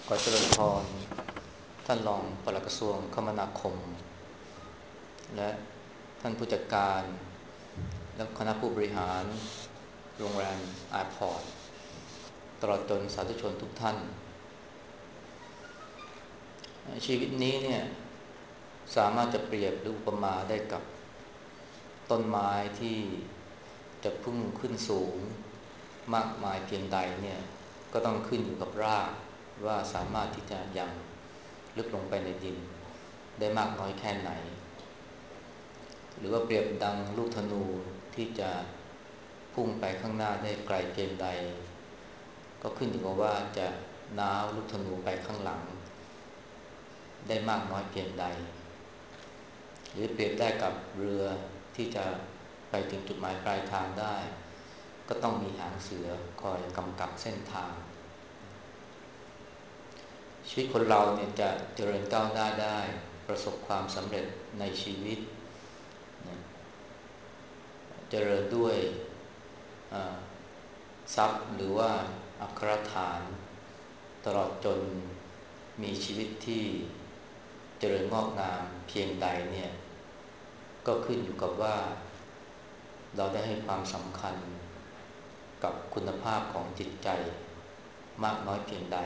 ขอเจริญพรท่านรองปลัดกระทรวงคมนาคมและท่านผู้จัดการและคณะผู้บริหารโรงแรมแอร์พอร์ตตลอดจนสาธุชนทุกท่านชีวิตนี้เนี่ยสามารถจะเปรียบหรืออุปมาได้กับต้นไม้ที่จะพุ่งขึ้นสูงมากมายเพียงใดเนี่ยก็ต้องขึ้นอยู่กับรากว่าสามารถที่จะยังลึกลงไปในดินได้มากน้อยแค่ไหนหรือว่าเปรียบดังลูกธนูที่จะพุ่งไปข้างหน้าได้ไกลเพียงใดก็ขึ้นอยู่กับว่าจะน้าวลูกธนูไปข้างหลังได้มากน้อยเพียงใดหรือเปรียบได้กับเรือที่จะไปถึงจุดหมายปลายทางได้ก็ต้องมีหางเสือคอยกำกับเส้นทางชีวิตคนเราเนี่ยจะเจริญก้าวหน้าได้ประสบความสำเร็จในชีวิตนะเจริญด้วยทรัพย์หรือว่าอัครฐานตลอดจนมีชีวิตที่เจริญงอกงามเพียงใดเนี่ยก็ขึ้นอยู่กับว่าเราได้ให้ความสำคัญกับคุณภาพของจิตใจมากน้อยเพียงใด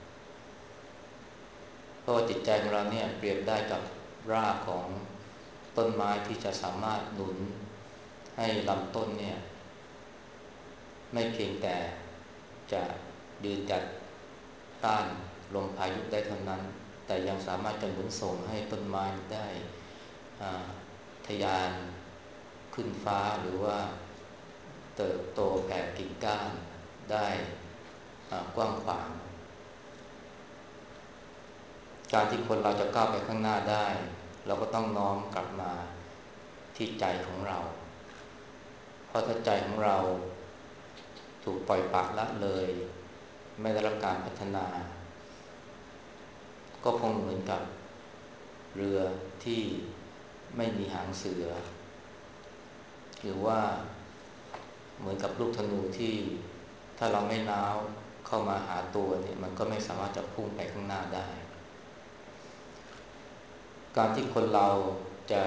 เพราะว่าจิตใจของเราเนี่ยเปรียบได้กับรากของต้นไม้ที่จะสามารถหนุนให้ลำต้นเนี่ยไม่เพียงแต่จะยืนจัดต้านลมพายุได้เท่านั้นแต่ยังสามารถจะหนุนส่งให้ต้นไม้ได้ทะยานขึ้นฟ้าหรือว่าเติบโตแผ่กิ่งก้านได้กว้างขวางการที่คนเราจะก้าวไปข้างหน้าได้เราก็ต้องน้อมกลับมาที่ใจของเราเพราะถ้าใจของเราถูกปล่อยปละละเลยไม่ได้รับการพัฒนาก็คงเหมือนกับเรือที่ไม่มีหางเสือหรือว่าเหมือนกับลูกธนูที่ถ้าเราไม่น้าวเข้ามาหาตัวเนี่ยมันก็ไม่สามารถจะพุ่งไปข้างหน้าได้การที่คนเราจะ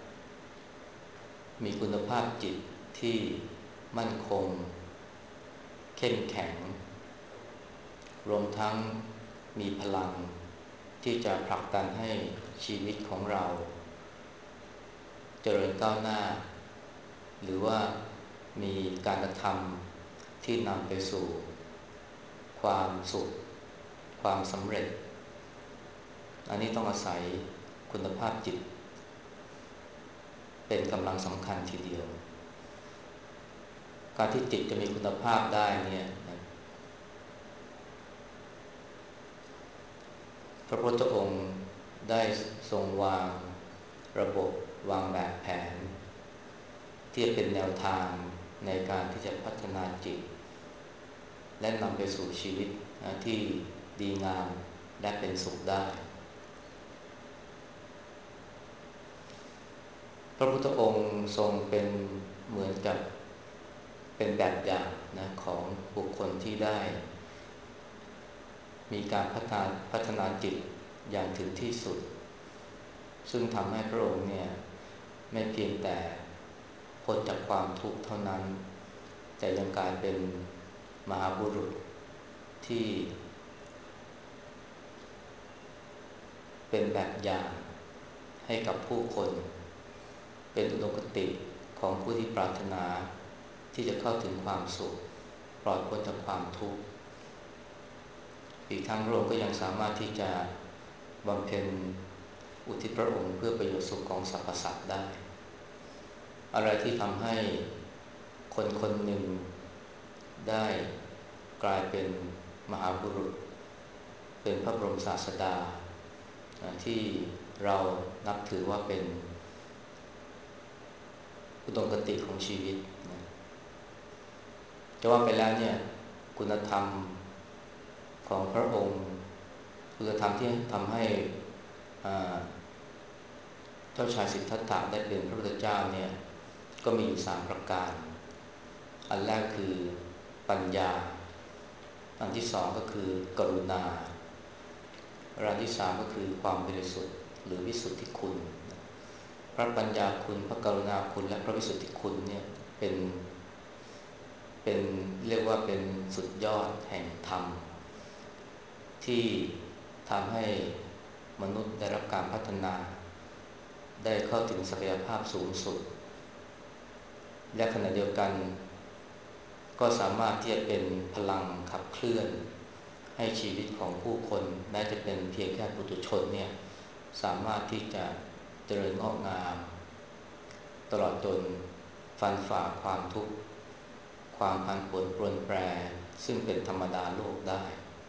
มีคุณภาพจิตที่มั่นคงเข้มแข็งรวมทั้งมีพลังที่จะผลักดันให้ชีวิตของเราเจริญก้าวหน้าหรือว่ามีการกระทำที่นำไปสู่ความสุขความสำเร็จอันนี้ต้องอาศัยคุณภาพจิตเป็นกำลังสำคัญทีเดียวการที่จิตจะมีคุณภาพได้เนี่ยพระพุทธองค์ได้ทรงวางระบบวางแบบแผนที่จะเป็นแนวทางในการที่จะพัฒนาจิตและนำไปสู่ชีวิตที่ดีงามและเป็นสุขได้พระพุทธองค์ทรงเป็นเหมือนกับเป็นแบบอย่างนะของบุคคลที่ได้มีการพัฒนาจิตอย่างถึงที่สุดซึ่งทำให้พระองค์เนี่ยไม่เพียงแต่พ้นจากความทุกข์เท่านั้นแต่ยังกลายเป็นมหาบุรุษที่เป็นแบบอย่างให้กับผู้คนเป็นอุดมคติของผู้ที่ปรารถนาที่จะเข้าถึงความสุขปลอดพ้นจากความทุกข์อีกทั้งพระองค์ก็ยังสามารถที่จะบำเพ็ญอุทิศพระองค์เพื่อประโยชน์สุขของสรรพสัตว์ได้อะไรที่ทำให้คนคนหนึ่งได้กลายเป็นมหาบุรุษเป็นพระบรมศาสดาที่เรานับถือว่าเป็นอุดมคติของชีวิตนะจะว่าไปแล้วเนี่ยคุณธรรมของพระองค์คุณธรรมที่ทำให้เจ้าชายสิทธัตถะได้เป็นพระพุทธเจ้าเนี่ยก็มีอยู่3ประการอันแรกคือปัญญาอันที่2ก็คือกรุณาประการที่สามก็คือความบริสุทธิ์หรือวิสุทธิคุณพระปัญญาคุณพระกรุณาคุณและพระวิสุทธิคุณเนี่ยเป็นเรียกว่าเป็นสุดยอดแห่งธรรมที่ทำให้มนุษย์ได้รับการพัฒนาได้เข้าถึงศักยภาพสูงสุดและขณะเดียวกันก็สามารถที่จะเป็นพลังขับเคลื่อนให้ชีวิตของผู้คนแม้จะเป็นเพียงแค่ปุถุชนเนี่ยสามารถที่จะเจริญงอกงามตลอดจนฟันฝ่าความทุกข์ความผันผวนปรวนแปรซึ่งเป็นธรรมดาโลกได้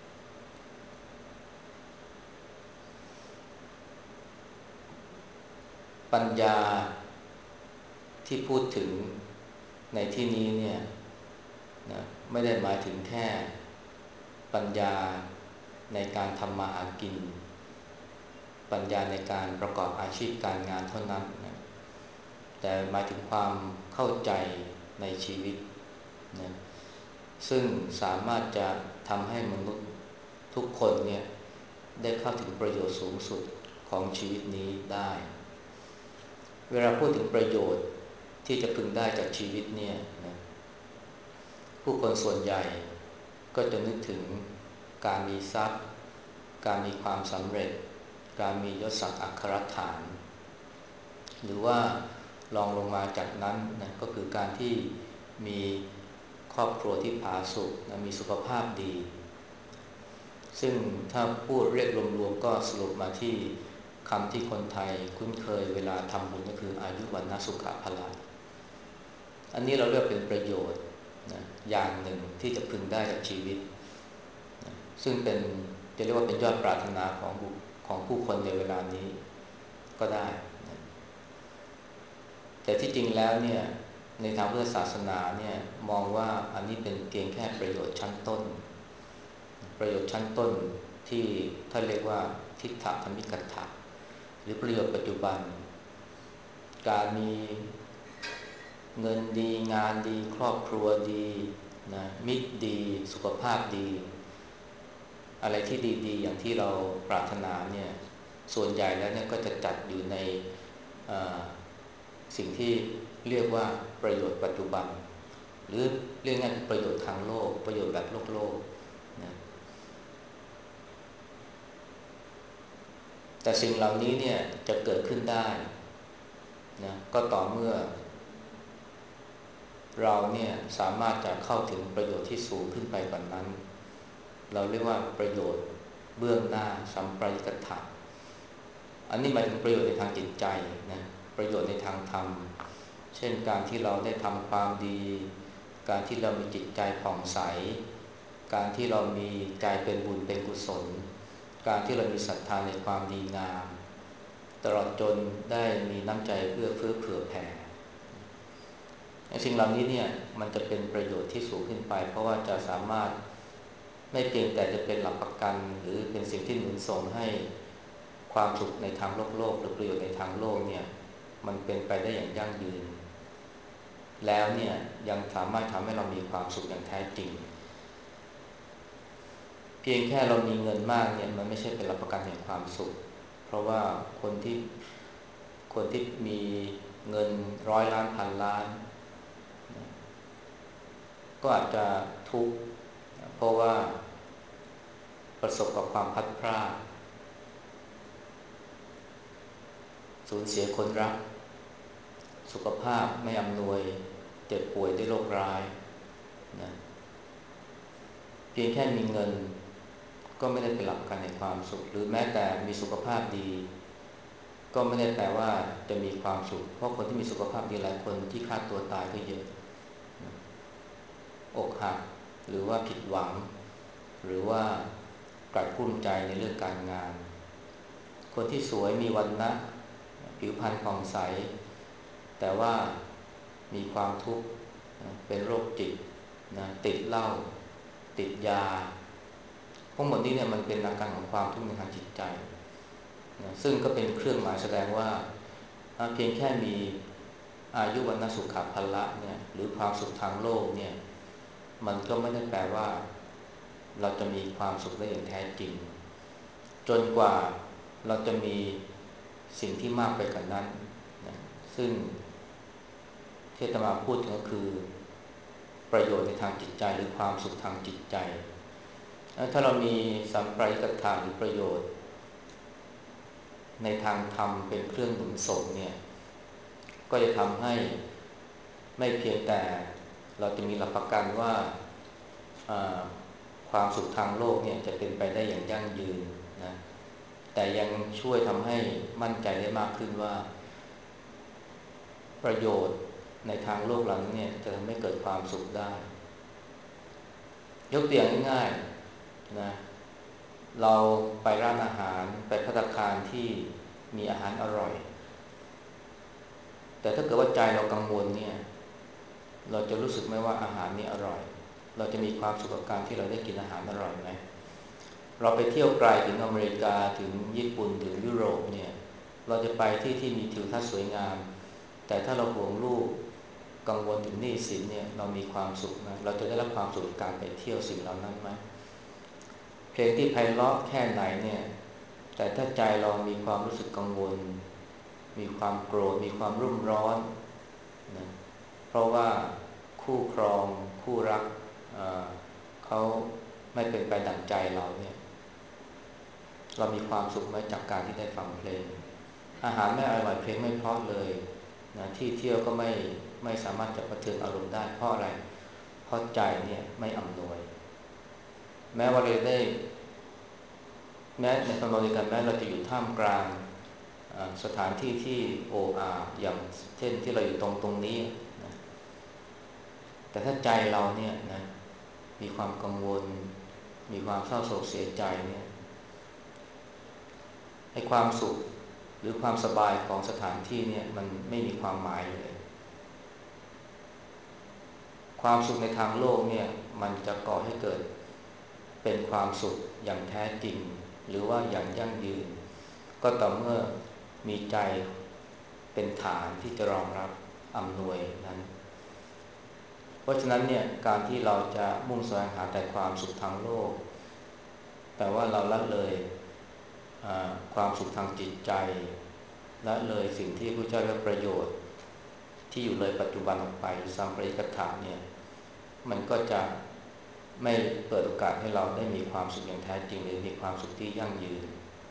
ปัญญาที่พูดถึงในที่นี้เนี่ยนะไม่ได้หมายถึงแค่ปัญญาในการทำมาหากินปัญญาในการประกอบอาชีพการงานเท่านั้นนะแต่หมายถึงความเข้าใจในชีวิตนะซึ่งสามารถจะทำให้มนุษย์ทุกคนเนี่ยได้เข้าถึงประโยชน์สูงสุดของชีวิตนี้ได้เวลาพูดถึงประโยชน์ที่จะพึงได้จากชีวิตเนี่ยนะผู้คนส่วนใหญ่ก็จะนึกถึงการมีทรัพย์การมีความสำเร็จการมียศศักดิ์อัครฐานหรือว่าลองลงมาจากนั้นนะก็คือการที่มีครอบครัวที่ผาสุกนะมีสุขภาพดีซึ่งถ้าพูดเรียกรวมๆก็สรุปมาที่คำที่คนไทยคุ้นเคยเวลาทำบุญก็คืออายุวันนะสุขะพละอันนี้เราเรียกเป็นประโยชน์นะอย่างหนึ่งที่จะพึงได้จากชีวิตนะซึ่งเป็นจะเรียกว่าเป็นยอดปรารถนาของผู้คนในเวลานี้ก็ได้นะแต่ที่จริงแล้วเนี่ยในทางพุทธศาสนาเนี่ยมองว่าอันนี้เป็นเพียงแค่ประโยชน์ชั้นต้นประโยชน์ชั้นต้นที่ท่านเรียกว่าทิฏฐธรรมิกถะหรือประโยชน์ปัจจุบันการมีเงินดีงานดีครอบครัวดีนะมิตรดีสุขภาพดีอะไรที่ดีๆอย่างที่เราปรารถนาเนี่ยส่วนใหญ่แล้วเนี่ยก็จะจัดอยู่ในสิ่งที่เรียกว่าประโยชน์ปัจจุบันหรือเรียกง่ายๆประโยชน์ทางโลกประโยชน์แบบโลกนะแต่สิ่งเหล่านี้เนี่ยจะเกิดขึ้นได้นะก็ต่อเมื่อเราเนี่ยสามารถจะเข้าถึงประโยชน์ที่สูงขึ้นไปกว่านั้นเราเรียกว่าประโยชน์เบื้องหน้าสัมปรายกถะอันนี้หมายถึงประโยชน์ในทางจิตใจนะประโยชน์ในทางธรรมเช่นการที่เราได้ทำความดีการที่เรามีจิตใจผ่องใสการที่เรามีใจเป็นบุญเป็นกุศลการที่เรามีศรัทธาในความดีงามตลอดจนได้มีน้ำใจเอื้อเฟื้อเผื่อแผ่สิ่งเหล่านี้เนี่ยมันจะเป็นประโยชน์ที่สูงขึ้นไปเพราะว่าจะสามารถไม่เพียงแต่จะเป็นหลักประกันหรือเป็นสิ่งที่หนุนส่งให้ความสุขในทางโลกหรือประโยชน์ในทางโลกเนี่ยมันเป็นไปได้อย่างยั่งยืนแล้วเนี่ยยังสามารถทำให้เรามีความสุขอย่างแท้จริงเพียงแค่เรามีเงินมากเนี่ยมันไม่ใช่เป็นหลักประกันแห่งความสุขเพราะว่าคนที่มีเงินร้อยล้านพันล้านก็อาจจะทุกข์เพราะว่าประสบกับความพัดพรากสูญเสียคนรักสุขภาพไม่อำนวยเจ็บป่วยด้วยโรคร้ายนะเพียงแค่มีเงินก็ไม่ได้เป็นหลักประกันในความสุขหรือแม้แต่มีสุขภาพดีก็ไม่ได้แปลว่าจะมีความสุขเพราะคนที่มีสุขภาพดีหลายคนที่ฆ่าตัวตายก็เยอะอกหักหรือว่าผิดหวังหรือว่ากลัดกลุ้มใจในเรื่องการงานคนที่สวยมีวรรณะผิวพรรณผ่องใสแต่ว่ามีความทุกข์เป็นโรคจิตนะติดเหล้าติดยาทั้งหมดนี้เนี่ยมันเป็นอาการของความทุกข์ในทางจิตใจนะซึ่งก็เป็นเครื่องหมายแสดงว่าเพียงแค่มีอายุวันะสุขภละเนี่ยหรือความสุขทางโลกเนี่ยมันก็ไม่ได้แปลว่าเราจะมีความสุขได้อย่างแท้จริงจนกว่าเราจะมีสิ่งที่มากไปกว่านั้นนะซึ่งที่อาตมาพูดถึงก็คือประโยชน์ในทางจิตใจหรือความสุขทางจิตใจถ้าเรามีสัมปรายกถาหรือประโยชน์ในทางธรรมเป็นเครื่องหนุนส่งเนี่ยก็จะทำให้ไม่เพียงแต่เราจะมีหลักประกันว่าความสุขทางโลกเนี่ยจะเป็นไปได้อย่างยั่งยืนนะแต่ยังช่วยทำให้มั่นใจได้มากขึ้นว่าประโยชน์ในทางโลกหลังเนี่ยจะทำให้เกิดความสุขได้ยกตัวอย่างง่ายๆนะเราไปร้านอาหารไปภัตตาคารที่มีอาหารอร่อยแต่ถ้าเกิดว่าใจเรากังวลเนี่ยเราจะรู้สึกไหมว่าอาหารนี้อร่อยเราจะมีความสุขกับการที่เราได้กินอาหารอร่อยไหมเราไปเที่ยวไกลถึงอเมริกาถึงญี่ปุ่นถึงยุโรปเนี่ยเราจะไปที่มีทิวทัศน์สวยงามแต่ถ้าเราห่วงลูกกังวลถึงหนี้สินเนี่ยเรามีความสุขนะเราจะได้รับความสุขจากการไปเที่ยวสิ่งเหล่านั้นไหมเพลงที่ไพเราะแค่ไหนเนี่ยแต่ถ้าใจเรามีความรู้สึกกังวลมีความโกรธมีความรุ่มร้อนนะเพราะว่าคู่ครองคู่รักเขาไม่เป็นไปดั่งใจเราเนี่ยเรามีความสุขไหมจากการที่ได้ฟังเพลงอาหารไม่อร่อยเพลงไม่เพราะเลยนะที่เที่ยวก็ไม่สามารถจะประเทืองอารมณ์ได้เพราะอะไรเพราะใจเนี่ยไม่อำนวยแม้ว่าเราได้แม้ในตอนเดียวกันแม้เราจะอยู่ท่ามกลางสถานที่ที่โอ้อาอย่างเช่นที่เราอยู่ตรงนี้นะแต่ถ้าใจเราเนี่ยนะมีความกังวลมีความเศร้าโศกเสียใจเนี่ยให้ความสุขหรือความสบายของสถานที่เนี่ยมันไม่มีความหมายเลยความสุขในทางโลกเนี่ยมันจะก่อให้เกิดเป็นความสุขอย่างแท้จริงหรือว่าอย่างยั่งยืนก็ต่อเมื่อมีใจเป็นฐานที่จะรองรับอำนวยนั้นเพราะฉะนั้นเนี่ยการที่เราจะมุ่งแสวงหาแต่ความสุขทางโลกแต่ว่าเราละเลยความสุขทางจิตใจละเลยสิ่งที่พระเจ้าเรียกประโยชน์ที่อยู่เลยปัจจุบันออกไปสัมปริกถาเนี่ยมันก็จะไม่เปิดโอกาสให้เราได้มีความสุขอย่างแท้จริงหรือมีความสุขที่ยั่งยืน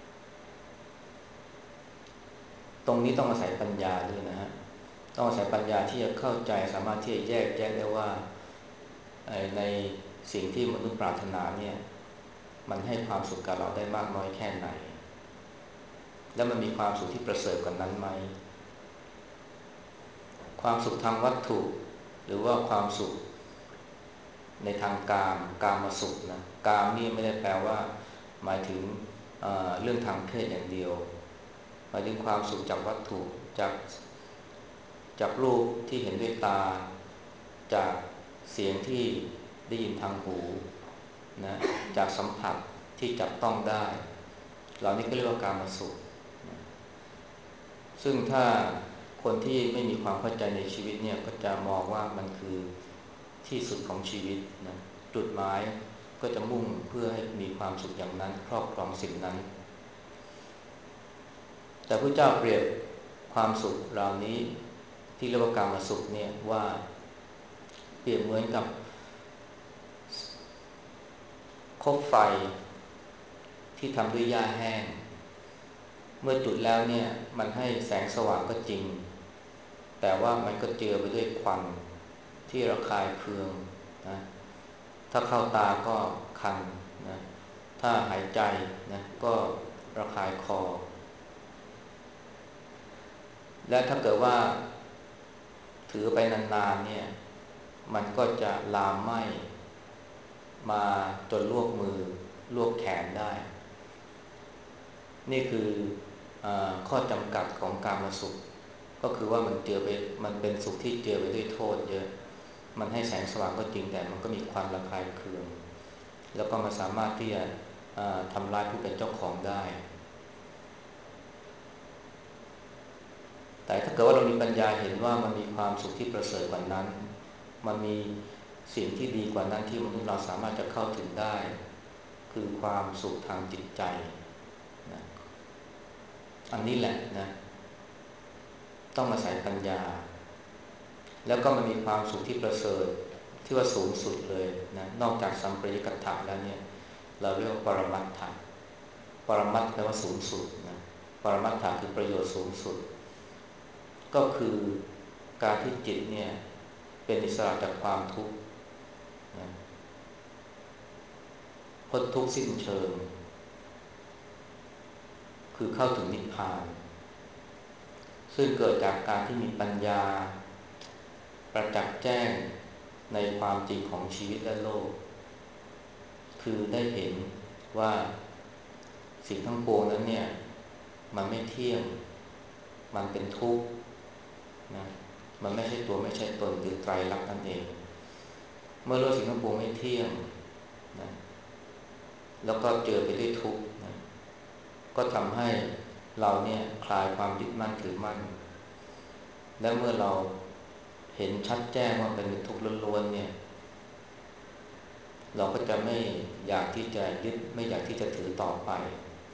ตรงนี้ต้องอาศัยปัญญาด้วยนะฮะต้องอาศัยปัญญาที่จะเข้าใจสามารถที่จะแยกแยะได้ว่าในสิ่งที่มนุษย์ปรารถนาเนี่ยมันให้ความสุขกับเราได้มากน้อยแค่ไหนแล้วมันมีความสุขที่ประเสริฐกว่านั้นไหมความสุขทางวัตถุหรือว่าความสุขในทางกามสุขนะกามนี่ไม่ได้แปลว่าหมายถึงเรื่องทางเพศอย่างเดียวหมายถึงความสุขจากวัตถุจากรูปที่เห็นด้วยตาจากเสียงที่ได้ยินทางหูนะจากสัมผัสที่จับต้องได้เหล่านี้ก็เรียกว่ากามสุขซึ่งถ้าคนที่ไม่มีความเข้าใจในชีวิตเนี่ยก็จะมองว่ามันคือที่สุดของชีวิตนะจุดหมายก็จะมุ่งเพื่อให้มีความสุขอย่างนั้นครอบครองสิ่งนั้นแต่พระเจ้าเปรียบความสุขเหล่านี้ที่เรียกว่ากามสุขเนี่ยว่าเปรียบเหมือนกับคบไฟที่ทำด้วยหญ้าแห้งเมื่อจุดแล้วเนี่ยมันให้แสงสว่างก็จริงแต่ว่ามันก็เจือไปด้วยควันที่ระคายเคืองนะถ้าเข้าตาก็คันนะถ้าหายใจนะก็ระคายคอและถ้าเกิดว่าถือไปนานๆเนี่ยมันก็จะลามไหม้มาจนลวกมือลวกแขนได้นี่คือข้อจำกัดของกามสุขก็คือว่ามันเป็นสุขที่เจือไปด้วยโทษเยอะมันให้แสงสว่างก็จริงแต่มันก็มีควันระคายเคืองแล้วก็มันสามารถที่จะทำลายผู้เป็นเจ้าของได้แต่ถ้าเกิดว่าเรามีปัญญาเห็นว่ามันมีความสุขที่ประเสริฐกว่านั้นมันมีสิ่งที่ดีกว่านั้นที่มนุษย์เราสามารถจะเข้าถึงได้คือความสุขทางจิตใจนะอันนี้แหละนะต้องอาศัยปัญญาแล้วก็มันมีความสุขที่ประเสริฐที่ว่าสูงสุดเลยนะนอกจากสัมปยุตตถะแล้วเนี่ยเราเรียกว่าปรมัตถะปรมัตถ์แปลว่าสูงสุดนะปรมัตถะคือประโยชน์สูงสุดก็คือการที่จิตเนี่ยเป็นอิสระจากความทุกข์นะพ้นทุกข์สิ้นเชิงคือเข้าถึงนิพพานซึ่งเกิดจากการที่มีปัญญาประจักษ์แจ้งในความจริงของชีวิตและโลกคือได้เห็นว่าสิ่งทั้งปวงนั้นเนี่ยมันไม่เที่ยงมันเป็นทุกข์นะมันไม่ใช่ตัวไม่ใช่ตนหรือไตรลักษณ์นั่นเองเมื่อรู้สิ่งทั้งปวงไม่เที่ยงนะแล้วก็เจอไปด้วยทุกข์นะก็ทำให้เราเนี่ยคลายความยึดมั่นถือมั่นและเมื่อเราเห็นชัดแจ้งว่าเป็นทุกข์ล้วนๆเนี่ยเราก็จะไม่อยากที่จะยึดไม่อยากที่จะถือต่อไป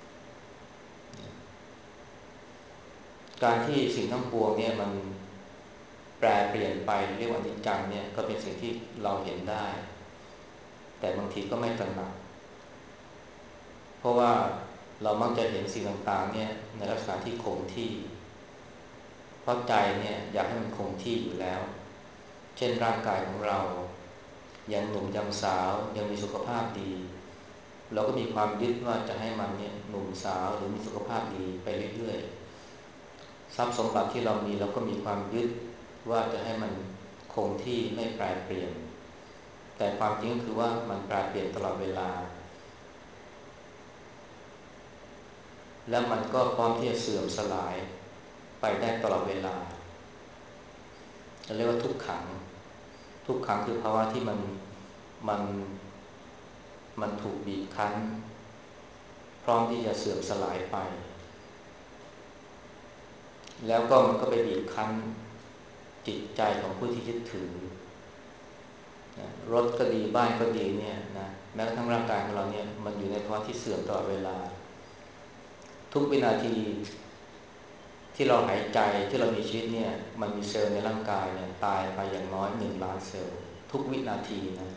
การที่สิ่งทั้งปวงเนี่ยมันแปรเปลี่ยนไปเรียกว่าอนิจจังเนี่ยก็เป็นสิ่งที่เราเห็นได้แต่บางทีก็ไม่ตระหนักเพราะว่าเรามักจะเห็นสิ่งต่างๆเนี่ยในลักษณะที่คงที่เพราะใจเนี่ยอยากให้มันคงที่อยู่แล้วเช่นร่างกายของเรายังหนุ่มยังสาวยังมีสุขภาพดีเราก็มีความยึดว่าจะให้มันเนี่ยหนุ่มสาวหรือมีสุขภาพดีไปเรื่อยๆทรัพย์สมบัติที่เรามีเราก็มีความยึดว่าจะให้มันคงที่ไม่แปรเปลี่ยนแต่ความจริงก็คือว่ามันแปรเปลี่ยนตลอดเวลาแล้วมันก็พร้อมที่จะเสื่อมสลายไปได้ตลอดเวลาเราเรียกว่าทุกขังทุกขังคือภาวะที่มันมันถูกบีบคั้นพร้อมที่จะเสื่อมสลายไปแล้วก็มันก็ไปบีบคั้นจิตใจของผู้ที่ยึดถือนะรถก็ดีบ้านก็ดีเนี่ยนะแม้กระทั่งร่างกายของเราเนี่ยมันอยู่ในภาวะที่เสื่อมตลอดเวลาทุกวินาทีที่เราหายใจที่เรามีชีวิตเนี่ยมันมีเซลล์ในร่างกายเนี่ยตายไปอย่างน้อย1,000,000เซลล์ทุกวินาทีนะ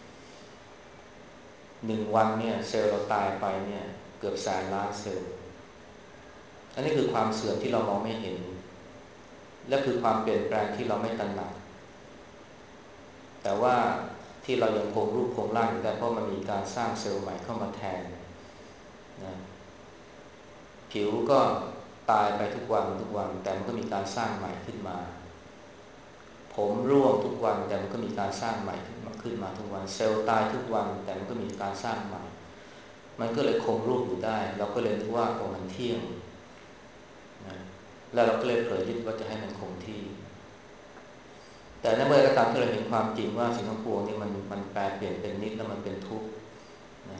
1 วันเนี่ยเซลล์เราตายไปเนี่ยเกือบ100,000,000,000เซลล์อันนี้คือความเสื่อมที่เรามองไม่เห็นและคือความเปลี่ยนแปลงที่เราไม่ตระหนักแต่ว่าที่เรายังคงรูปคงร่างอยู่ได้เพราะมันมีการสร้างเซลล์ใหม่เข้ามาแทนนะผิวก็ตายไปทุกวันทุกวันแต่มันก็มีการสร้างใหม่ขึ้นมาผมร่วงทุกวันแต่มันก็มีการสร้างใหม่ขึ้นมาทุกวันเซลล์ตายทุกวันแต่มันก็มีการสร้างใหม่มันก็เลยคงรูปอยู่ได้เราก็เลยนึกว่าโอ้มันเที่ยงนะแล้วเราก็เลยเผลอยึดว่าจะให้มันคงที่แต่ในเมื่อก็ตามที่เราเห็นความจริงว่าสิ่งทั้งปวงนี่มันแปรเปลี่ยนเป็นนิจแล้วมันเป็นทุกข์นะ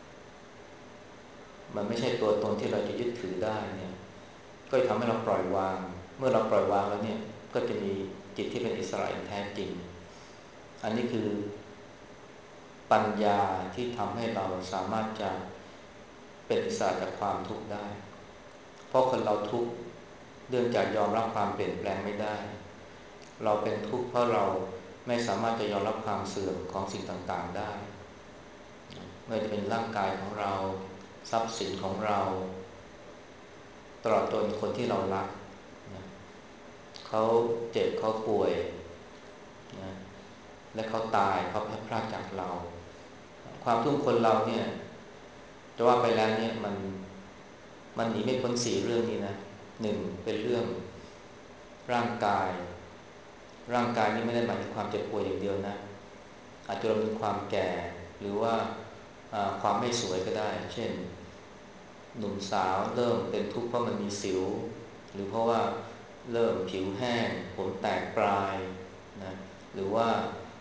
มันไม่ใช่ตัวตนที่เราจะยึดถือได้เนี่ยก็จะทำให้เราปล่อยวางเมื่อเราปล่อยวางแล้วเนี่ยก็จะมีจิตที่เป็นอิสระอย่างแท้จริงอันนี้คือปัญญาที่ทำให้เราสามารถจะเป็นอิสระจากความทุกข์ได้เพราะคนเราทุกข์เนื่องจากยอมรับความเปลี่ยนแปลงไม่ได้เราเป็นทุกข์เพราะเราไม่สามารถจะยอมรับความเสื่อมของสิ่งต่างๆได้ไม่ว่าจะเป็นร่างกายของเราทรัพย์สินของเราตลอดจนคนที่เรารักนะเขาเจ็บเขาป่วยนะและเขาตายเขาพลาดจากเราความทุกข์คนเราเนี่ยจะว่าไปแล้วเนี่ยมันหนีไม่พ้น4 เรื่องนี้นะ1เป็นเรื่องร่างกายนี่ไม่ได้หมายถึงความเจ็บป่วยอย่างเดียวนะอาจจะรวมถึงความแก่หรือว่าความไม่สวยก็ได้เช่นหนุ่มสาวเริ่มเป็นทุกข์เพราะมันมีสิวหรือเพราะว่าเริ่มผิวแห้งผมแตกปลายนะหรือว่า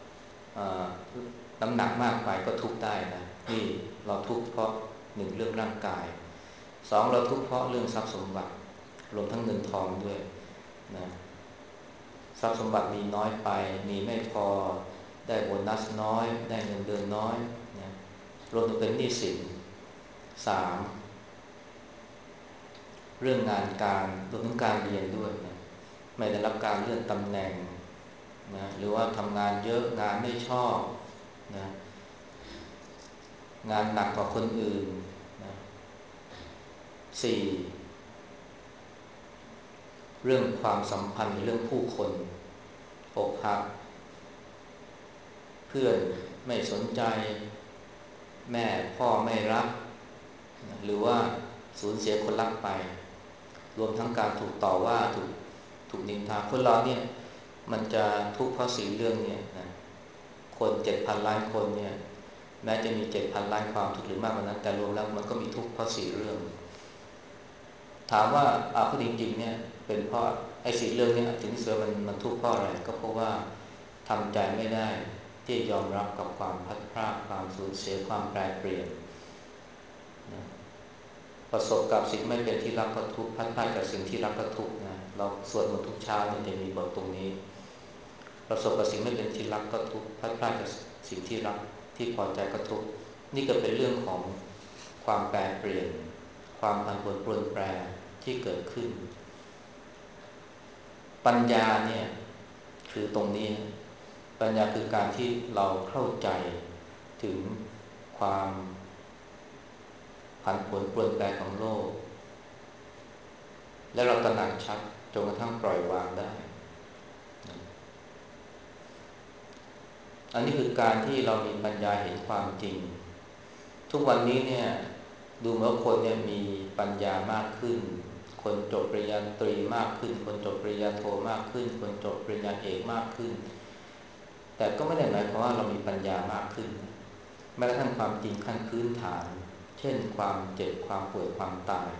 น้ำหนักมากไปก็ทุกข์ได้นะที่เราทุกข์เพราะ1เรื่องร่างกาย2เราทุกข์เพราะเรื่องทรัพย์สมบัติรวมทั้งเงินทองด้วยนะทรัพย์สมบัติมีน้อยไปมีไม่พอได้โบนัสน้อยได้เงินเดือนน้อยนะรวมถึงเป็นหนี้สิน3 เรื่องงานการรวมถึงการเรียนด้วยนะไม่ได้รับการเลื่อนตำแหน่งนะหรือว่าทำงานเยอะงานไม่ชอบนะงานหนักกว่าคนอื่นนะสี่เรื่องความสัมพันธ์เรื่องผู้คนอกหักเพื่อนไม่สนใจแม่พ่อไม่รักนะหรือว่าสูญเสียคนรักไปรวมทั้งการถูกต่อว่าถูกนินทาคนเราเนี่ยมันจะทุกข์เพราะสี่เรื่องเนี่ยนะคน7,000 ล้านคนเนี่ยแม้จะมี7,000 ล้านความทุกข์หรือมากกว่านั้นแต่รวมแล้วมันก็มีทุกข์เพราะสี่เรื่องถามว่าข้อจริงๆเนี่ยเป็นเพราะไอ้สี่เรื่องเนี่ยถึงที่สุดมันทุกข์เพราะอะไรก็เพราะว่าทำใจไม่ได้ที่ยอมรับกับความพัดพรากความสูญเสียความแปรเปลี่ยนนะประสบกับสิ่งไม่เป็นที่รักก็ทุกข์พัดพรากจากสิ่งที่รักก็ทุกข์นะเราสวดมนต์ทุกเช้าเนี่ยจะมีบทตรงนี้ประสบกับสิ่งไม่เป็นที่รักก็ทุกข์พัดพรากจากสิ่งที่รักที่พอใจก็ทุกข์นี่ก็เป็นเรื่องของความแปรเปลี่ยนความผันผวนเปลี่ยนแปลงที่เกิดขึ้นปัญญาเนี่ยคือตรงนี้ปัญญาคือการที่เราเข้าใจถึงความผันผวนเปลี่ยนแปลงของโลกและเราตระหนักชัดจนกระทั่งปล่อยวางได้อันนี้คือการที่เรามีปัญญาเห็นความจริงทุกวันนี้เนี่ยดูเหมือนคนเนี่ยมีปัญญามากขึ้นคนจบปริญญาตรีมากขึ้นคนจบปริญญาโทมากขึ้นคนจบปริญญาเอกมากขึ้นแต่ก็ไม่ได้หมายความว่าเรามีปัญญามากขึ้นแม้กระทั่งความจริงขั้นพื้นฐานเช่นความเจ็บความป่วยความตาย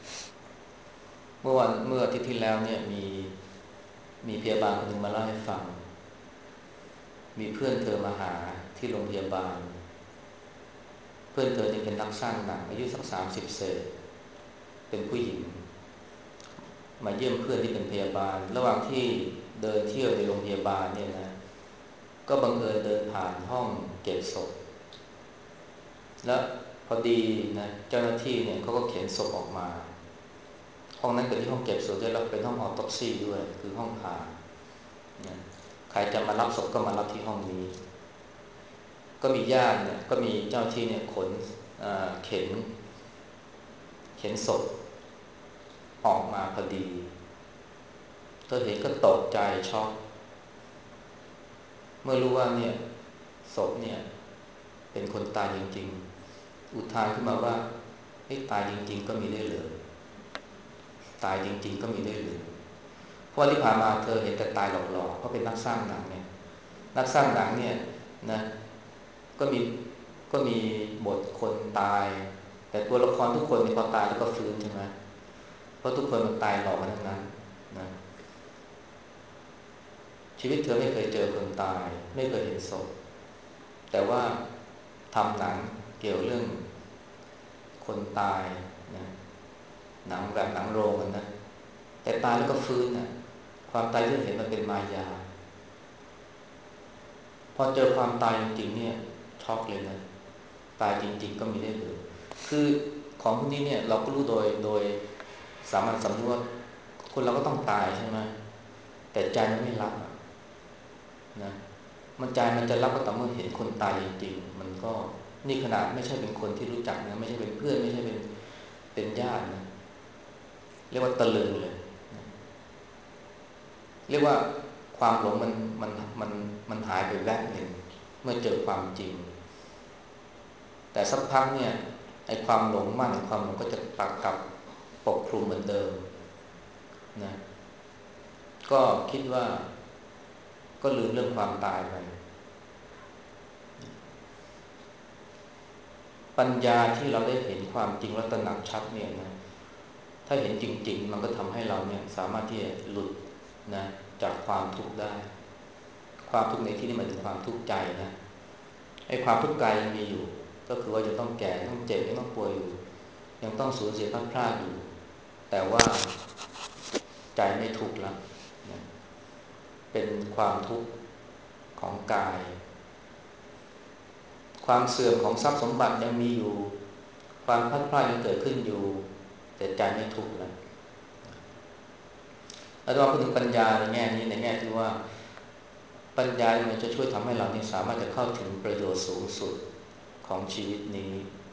เมื่ออาทิตย์ที่แล้วเนี่ยมีพยาบาลคนหนึ่งมาเล่าให้ฟังมีเพื่อนเธอมาหาที่โรงพยาบาลเพื่อนเธอเนี่ยเป็นนักสร้างหนังอายุสัก30เศษเป็นผู้หญิงมาเยี่ยมเพื่อนที่เป็นพยาบาลระหว่างที่เดินเที่ยวในโรงพยาบาลเนี่ยนะก็บังเอิญเดินผ่านห้องเก็บศพแล้วพอดีนะเจ้าหน้าที่เนี่ยเขาก็เข็นศพออกมาห้องนั้นเป็นที่ห้องเก็บศพด้วยแล้วเป็นห้องออโตปซีด้วยคือห้องผ่านะใครจะมารับศพก็มารับที่ห้องนี้ก็มีญาติเนี่ยก็มีเจ้าหน้าที่เนี่ยขนเข็นศพออกมาพอดีเธอเห็นก็ตกใจช็อกเมื่อรู้ว่าเนี่ยศพเนี่ยเป็นคนตายจริงๆอุทานขึ้นมาว่าไอ้ตายจริงๆก็มีได้เลยตายจริงๆก็มีได้เลยเพราะที่ผ่านมาเธอเห็นแต่ตายหลอกๆเพราะเป็นนักสร้างหนังเนี่ยนักสร้างหนังเนี่ยนะก็มีบทคนตายแต่ตัวละครทุกคนเนี่ยพอตายแล้วก็ฟื้นใช่ไหมเพราะทุกคนมันตายหลอกกันทั้งนั้นนะชีวิตเธอไม่เคยเจอคนตายไม่เคยเห็นศพแต่ว่าทำหนังเกี่ยวเรื่องคนตายนะหนังแบบหนังโรงกันนะแต่ตายแล้วก็ฟื้นนะความตายที่เห็นมันเป็นมายาพอเจอความตายจริงๆเนี่ยช็อกเลยนะตายจริงๆก็มีได้เลยคือของพวกนี้เนี่ยเราก็รู้โดยสามัญสำนึกว่าคนเราก็ต้องตายใช่ไหมแต่ใจมันไม่รับนะมันจะรับก็ต่อเมื่อเห็นคนตายจริงๆมันก็นี่ขนาดไม่ใช่เป็นคนที่รู้จักนะไม่ใช่เป็นเพื่อนไม่ใช่เป็นญาตินะเรียกว่าตะลึงเลยนะเรียกว่าความหลงมันมันหายไปแวบหนึ่งเมื่อเจอความจริงแต่สักพักเนี่ยไอ้ความหลงมั่นไอ้ความหลงก็จะปักกับปกคลุมเหมือนเดิมนะก็คิดว่าก็ลืมเรื่องความตายไปปัญญาที่เราได้เห็นความจริงและตระหนักชัดเนี่ยนะถ้าเห็นจริงๆมันก็ทำให้เราเนี่ยสามารถที่จะหลุดนะจากความทุกข์ได้ความทุกข์ในที่นี้หมายถึงความทุกข์ใจนะไอ้ความทุกข์กายยังมีอยู่ก็คือว่าจะต้องแก่ต้องเจ็บยังต้องป่วยอยู่ยังต้องสูญเสียพัดพรากอยู่แต่ว่าใจไม่ทุกข์แล้วนะเป็นความทุกข์ของกายความเสื่อมของทรัพย์สมบัติยังมีอยู่ความพัดพลาดยังเกิดขึ้นอยู่แต่ใจไม่ทุกข์แล้วอาตมาพูดถึงปัญญาในแง่นี้ในแง่ที่ว่าปัญญามันจะช่วยทำให้เราเนี่ยสามารถจะเข้าถึงประโยชน์สูงสุดของชีวิตนี้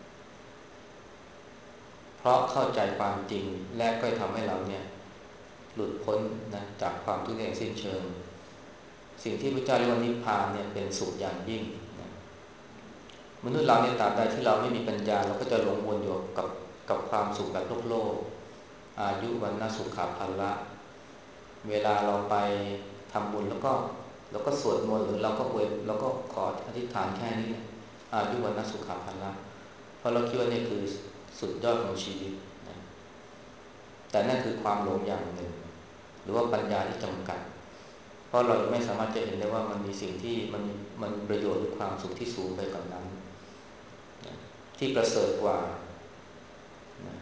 เพราะเข้าใจความจริงและก็ทำให้เราเนี่ยหลุดพ้นนะจากความทุกข์อย่างสิ้นเชิงสิ่งที่พระเจ้าเรียกว่านิพพานเนี่ยเป็นสุขอย่างยิ่งนะมนุษย์เราเนี่ยตราบใดที่เราไม่มีปัญญาเราก็จะหลงวนอยู่กับความสุขแบบโลกอายุวันนะสุขภละเวลาเราไปทำบุญแล้วก็สวดมนต์หรือเราก็ขออธิษฐานแค่นี้นะอายุวันนะสุขภละเพราะเราคิดว่านี่คือสุดยอดของชีวิตนะแต่นั่นคือความหลงอย่างหนึ่งหรือว่าปัญญาที่จำกัดเพราะเราไม่สามารถจะเห็นได้ว่ามันมีสิ่งที่มันประโยชน์หรือความสุขที่สูงไปกว่านั้นนะที่ประเสริฐกว่านะ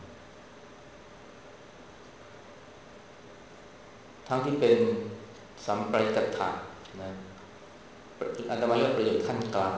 ทั้งที่เป็นสัมปริตถะนะอาตมาเรียกประโยชน์ขั้นกลาง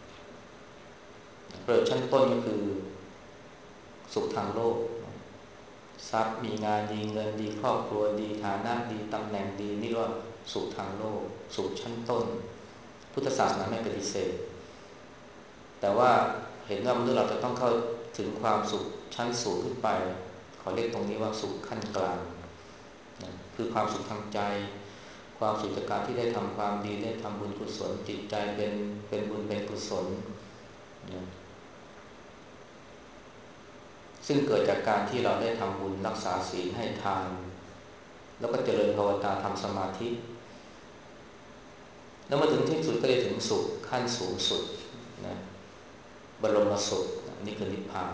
ประโยชน์ชั้นต้นก็คือสุขทางโลกทรัพย์มีงานดีเงินดีครอบครัวดีฐานะดีตำแหน่งดีนี่ว่าสุขทางโลกสุขชั้นต้นพุทธศาสนาไม่ปฏิเสธแต่ว่าเห็นว่ามนุษย์เราจะต้องเข้าถึงความสุขชั้นสูงขึ้นไปขอเรียกตรงนี้ว่าสุขขั้นกลางนะคือความสุขทางใจความสุขจากการที่ได้ทำความดีได้ทำบุญกุศลจิตใจเป็นบุญเป็นกุศลนะซึ่งเกิดจากการที่เราได้ทำบุญรักษาศีลให้ทานแล้วก็เจริญภาวนาทำสมาธิแล้วมาถึงที่สุดก็จะถึงสุขขั้นสูงสุดนะบรมสุขนี่คือนิพพาน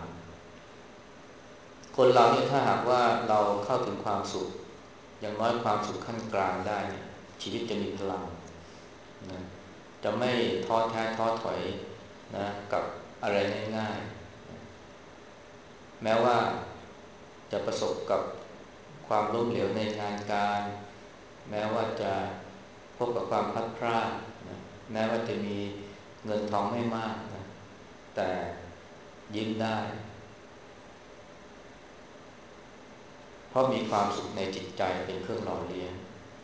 คนเราเนี่ยถ้าหากว่าเราเข้าถึงความสุขอย่างน้อยความสุขขั้นกลางได้เนี่ยชีวิตจะมีพลังนะจะไม่ท้อแท้ท้อถอยนะกับอะไรง่ายๆแม้ว่าจะประสบกับความล้มเหลวในงานการแม้ว่าจะพบกับความพลัดพรากนะแม้ว่าจะมีเงินทองไม่มากนะแต่ยิ้มได้เพราะมีความสุขในจิตใจเป็นเครื่องหล่อเลี้ยง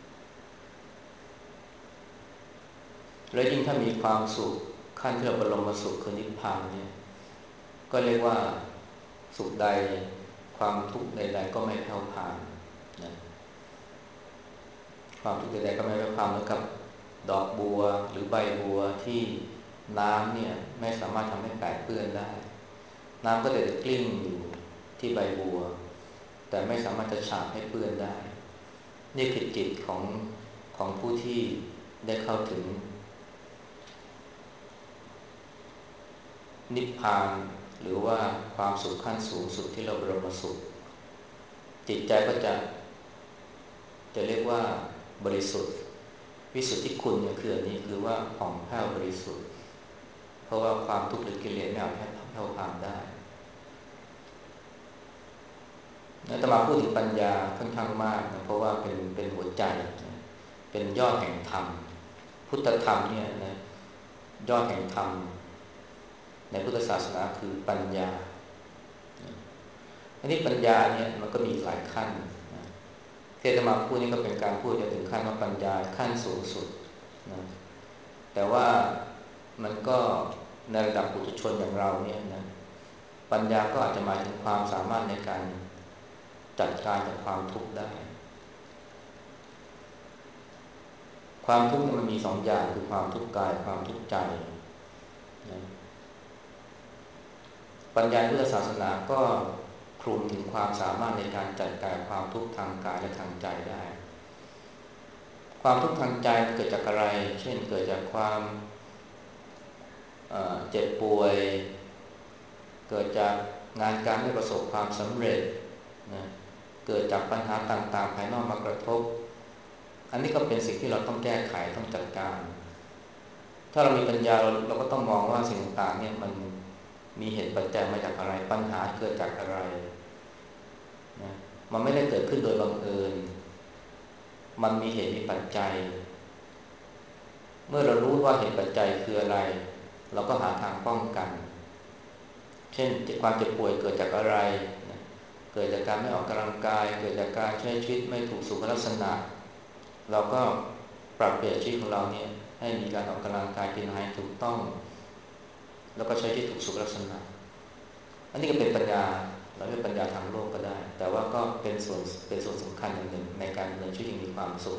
และยิ่งถ้ามีความสุขขั้นที่เราบรมสุขคือนิพพานเนี่ยก็เรียกว่าสุขใดความทุกข์ใดๆก็ไม่แผ่วพรานนะความทุกข์ใดๆก็ไม่แผ่วพรานเหมือนกับดอกบัวหรือใบบัวที่น้ำเนี่ยไม่สามารถทำให้แปดเปื้อนได้น้ำก็จะกลิ้งอยู่ที่ใบบัวแต่ไม่สามารถจะฉาบให้เปื้อนได้นี่คือจิตของผู้ที่ได้เข้าถึงนิพพานหรือว่าความสุขขั้นสูงสุดที่เราบรมสุขจิตใจก็จะเรียกว่าบริสุทธิ์วิสุทธิคุณเนี่ยคืออันนี้คือว่าผ่องแผ้วบริสุทธิ์เพราะว่าความทุกข์หรือกิเลสไม่อาจให้แผ่วพรานได้อาตมาพูดถึงปัญญาค่อนข้างมากนะเพราะว่าเป็นหัวใจนะเป็นยอดแห่งธรรมพุทธธรรมเนี่ยนะยอดแห่งธรรมในพุทธศาสนาคือปัญญาอันนี้ปัญญาเนี่ยมันก็มีหลายขั้นนะที่อาตมาพูดนี่ก็เป็นการพูดจะถึงขั้นว่าปัญญาขั้นสูงสุดนะแต่ว่ามันก็ในระดับปุถุชนอย่างเราเนี่ยนะปัญญาก็อาจจะหมายถึงความสามารถในการจัดการกับความทุกข์ได้ความทุกข์มันมีสองอย่างคือความทุกข์กายความทุกข์ใจนะปัญญาพุทธศาสนาก็คลุมถึงความสามารถในการจัดการความทุกข์ทางกายและทางใจได้ความทุกข์ทางใจเกิดจากอะไรเช่นเกิดจากความเจ็บป่วยเกิดจากงานการไม่ประสบความสำเร็จนะเกิดจากปัญหาต่างๆภายนอกมากระทบอันนี้ก็เป็นสิ่งที่เราต้องแก้ไขต้องจัดการถ้าเรามีปัญญาเราก็ต้องมองว่าสิ่งต่างๆเนี่ยมันมีเหตุปัจจัยมาจากอะไรปัญหาเกิดจากอะไรนะมันไม่ได้เกิดขึ้นโดยบังเอิญมันมีเหตุมีปัจจัยเมื่อเรารู้ว่าเหตุปัจจัยคืออะไรเราก็หาทางป้องกันเช่นความเจ็บป่วยเกิดจากอะไรนะเกิดจากการไม่ออกกำลังกายเกิดจากการใช้ชีวิตไม่ถูกสุขลักษณะเราก็ปรับเปลี่ยนชีวิตของเราเนี่ยให้มีการออกกำลังกายกินอาหารถูกต้องแล้วก็ใช้ชีวิตถูกสุขลักษณะอันนี้ก็เป็นปัญญาเราเรียกปัญญาทางโลกก็ได้แต่ว่าก็เป็นส่วนสำคัญอย่างหนึ่งในการดำเนินชีวิตอย่างมีความสุข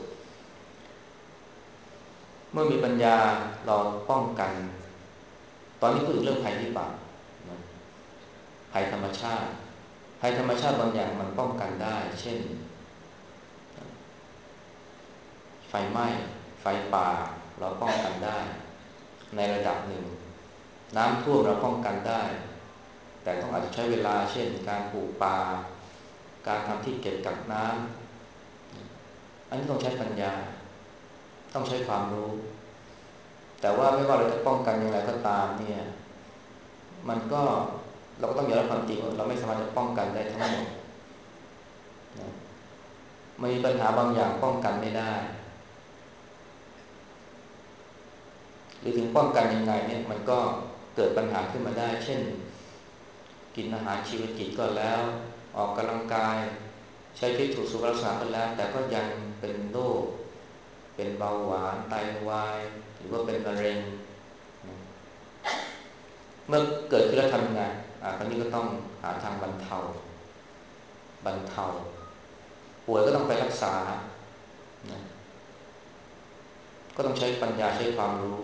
เมื่อมีปัญญาเราป้องกันตอนนี้พูดถึงเรื่องภัยพิบัตินะภัยธรรมชาติบางอย่างมันป้องกันได้เช่นไฟไหม้ไฟป่าเราป้องกันได้ในระดับหนึ่งน้ำท่วมเราป้องกันได้แต่ต้องอาจจะใช้เวลาเช่นการปลูกป่าการทำที่เก็บกักน้ำอันนี้ต้องใช้ปัญญาต้องใช้ความรู้แต่ว่าไม่ว่าเราจะป้องกันอย่างไรก็ตามเนี่ยมันก็เราก็ต้องยอมรับความจริงว่าเราไม่สามารถจะป้องกันได้ทั้งหมดนะมีปัญหาบางอย่างป้องกันไม่ได้หรือถึงป้องกันยังไงเนี่ยมันก็เกิดปัญหาขึ้นมาได้เช่นกินอาหารชีวจิตก็แล้วออกกำลังกายใช้ชีวิตถูกสุขลักษณะก็แล้วแต่ก็ยังเป็นโรคเป็นเบาหวานไตวายหรือว่าเป็นมะเร็งเมื่อเกิดขึ้นแล้วทำยังไงคราวนี้ก็ต้องหาทางบรรเทาป่วยก็ต้องไปรักษานะก็ต้องใช้ปัญญาใช้ความรู้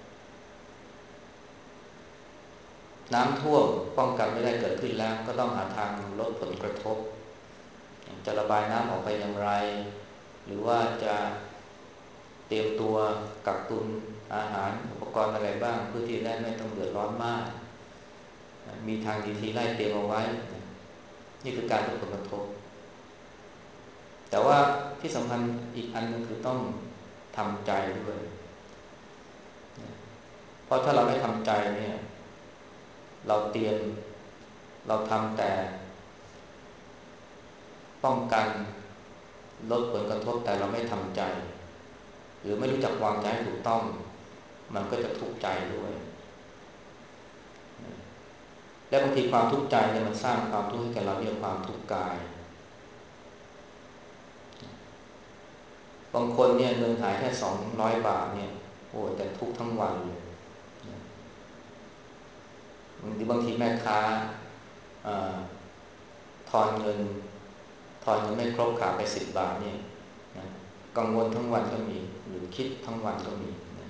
น้ำท่วมป้องกันไม่ได้เกิดขึ้นแล้วก็ต้องหาทางลดผลกระทบจะระบายน้ำออกไปอย่างไรหรือว่าจะเตรียมตัวกักตุนอาหารอุปกรณ์อะไรบ้างเพื่อที่จะได้ไม่ต้องเดือดร้อนมากมีทางดีทีไล่เตรียมเอาไว้นี่คือการลดผลกระทบแต่ว่าที่สำคัญอีกอันนึงคือต้องทำใจด้วยเพราะถ้าเราไม่ทำใจเนี่ยเราเตรียมเราทำแต่ป้องกันลดผลกระทบแต่เราไม่ทำใจหรือไม่รู้จักวางใจถูกต้องมันก็จะทุกข์ใจด้วยและบางทีความทุกข์ใจเนี่ยมันสร้างความทุกข์ให้แก่เราเรียกความทุกข์กายบางคนเนี่ยเงินหายแค่200 บาทเนี่ยโอ้แต่ทุกข์ทั้งวันเลยบางทีแม่ค้าทอนเงินไม่ครบขาดไป10 บาทเนี่ยนะกังวลทั้งวันก็มีหรือคิดทั้งวันก็มีนะ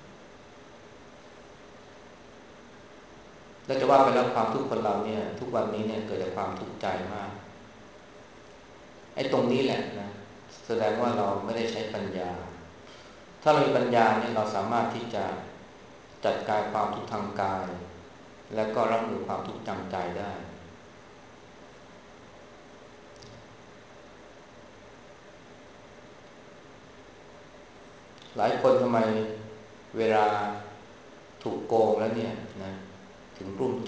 แล้วจะว่าไปแล้วความทุกข์คนเราเนี่ยทุกวันนี้เนี่ยเกิดจากความทุกข์ใจมากไอ้ตรงนี้แหละนะแสดงว่าเราไม่ได้ใช้ปัญญาถ้าเรามีปัญญาเนี่ยเราสามารถที่จะจัดการความทุกข์ทางกายและก็รับมือความทุกข์ทางใจได้หลายคนทำไมเวลาถูกโกงแล้วเนี่ยนะถึงรุ่มใจ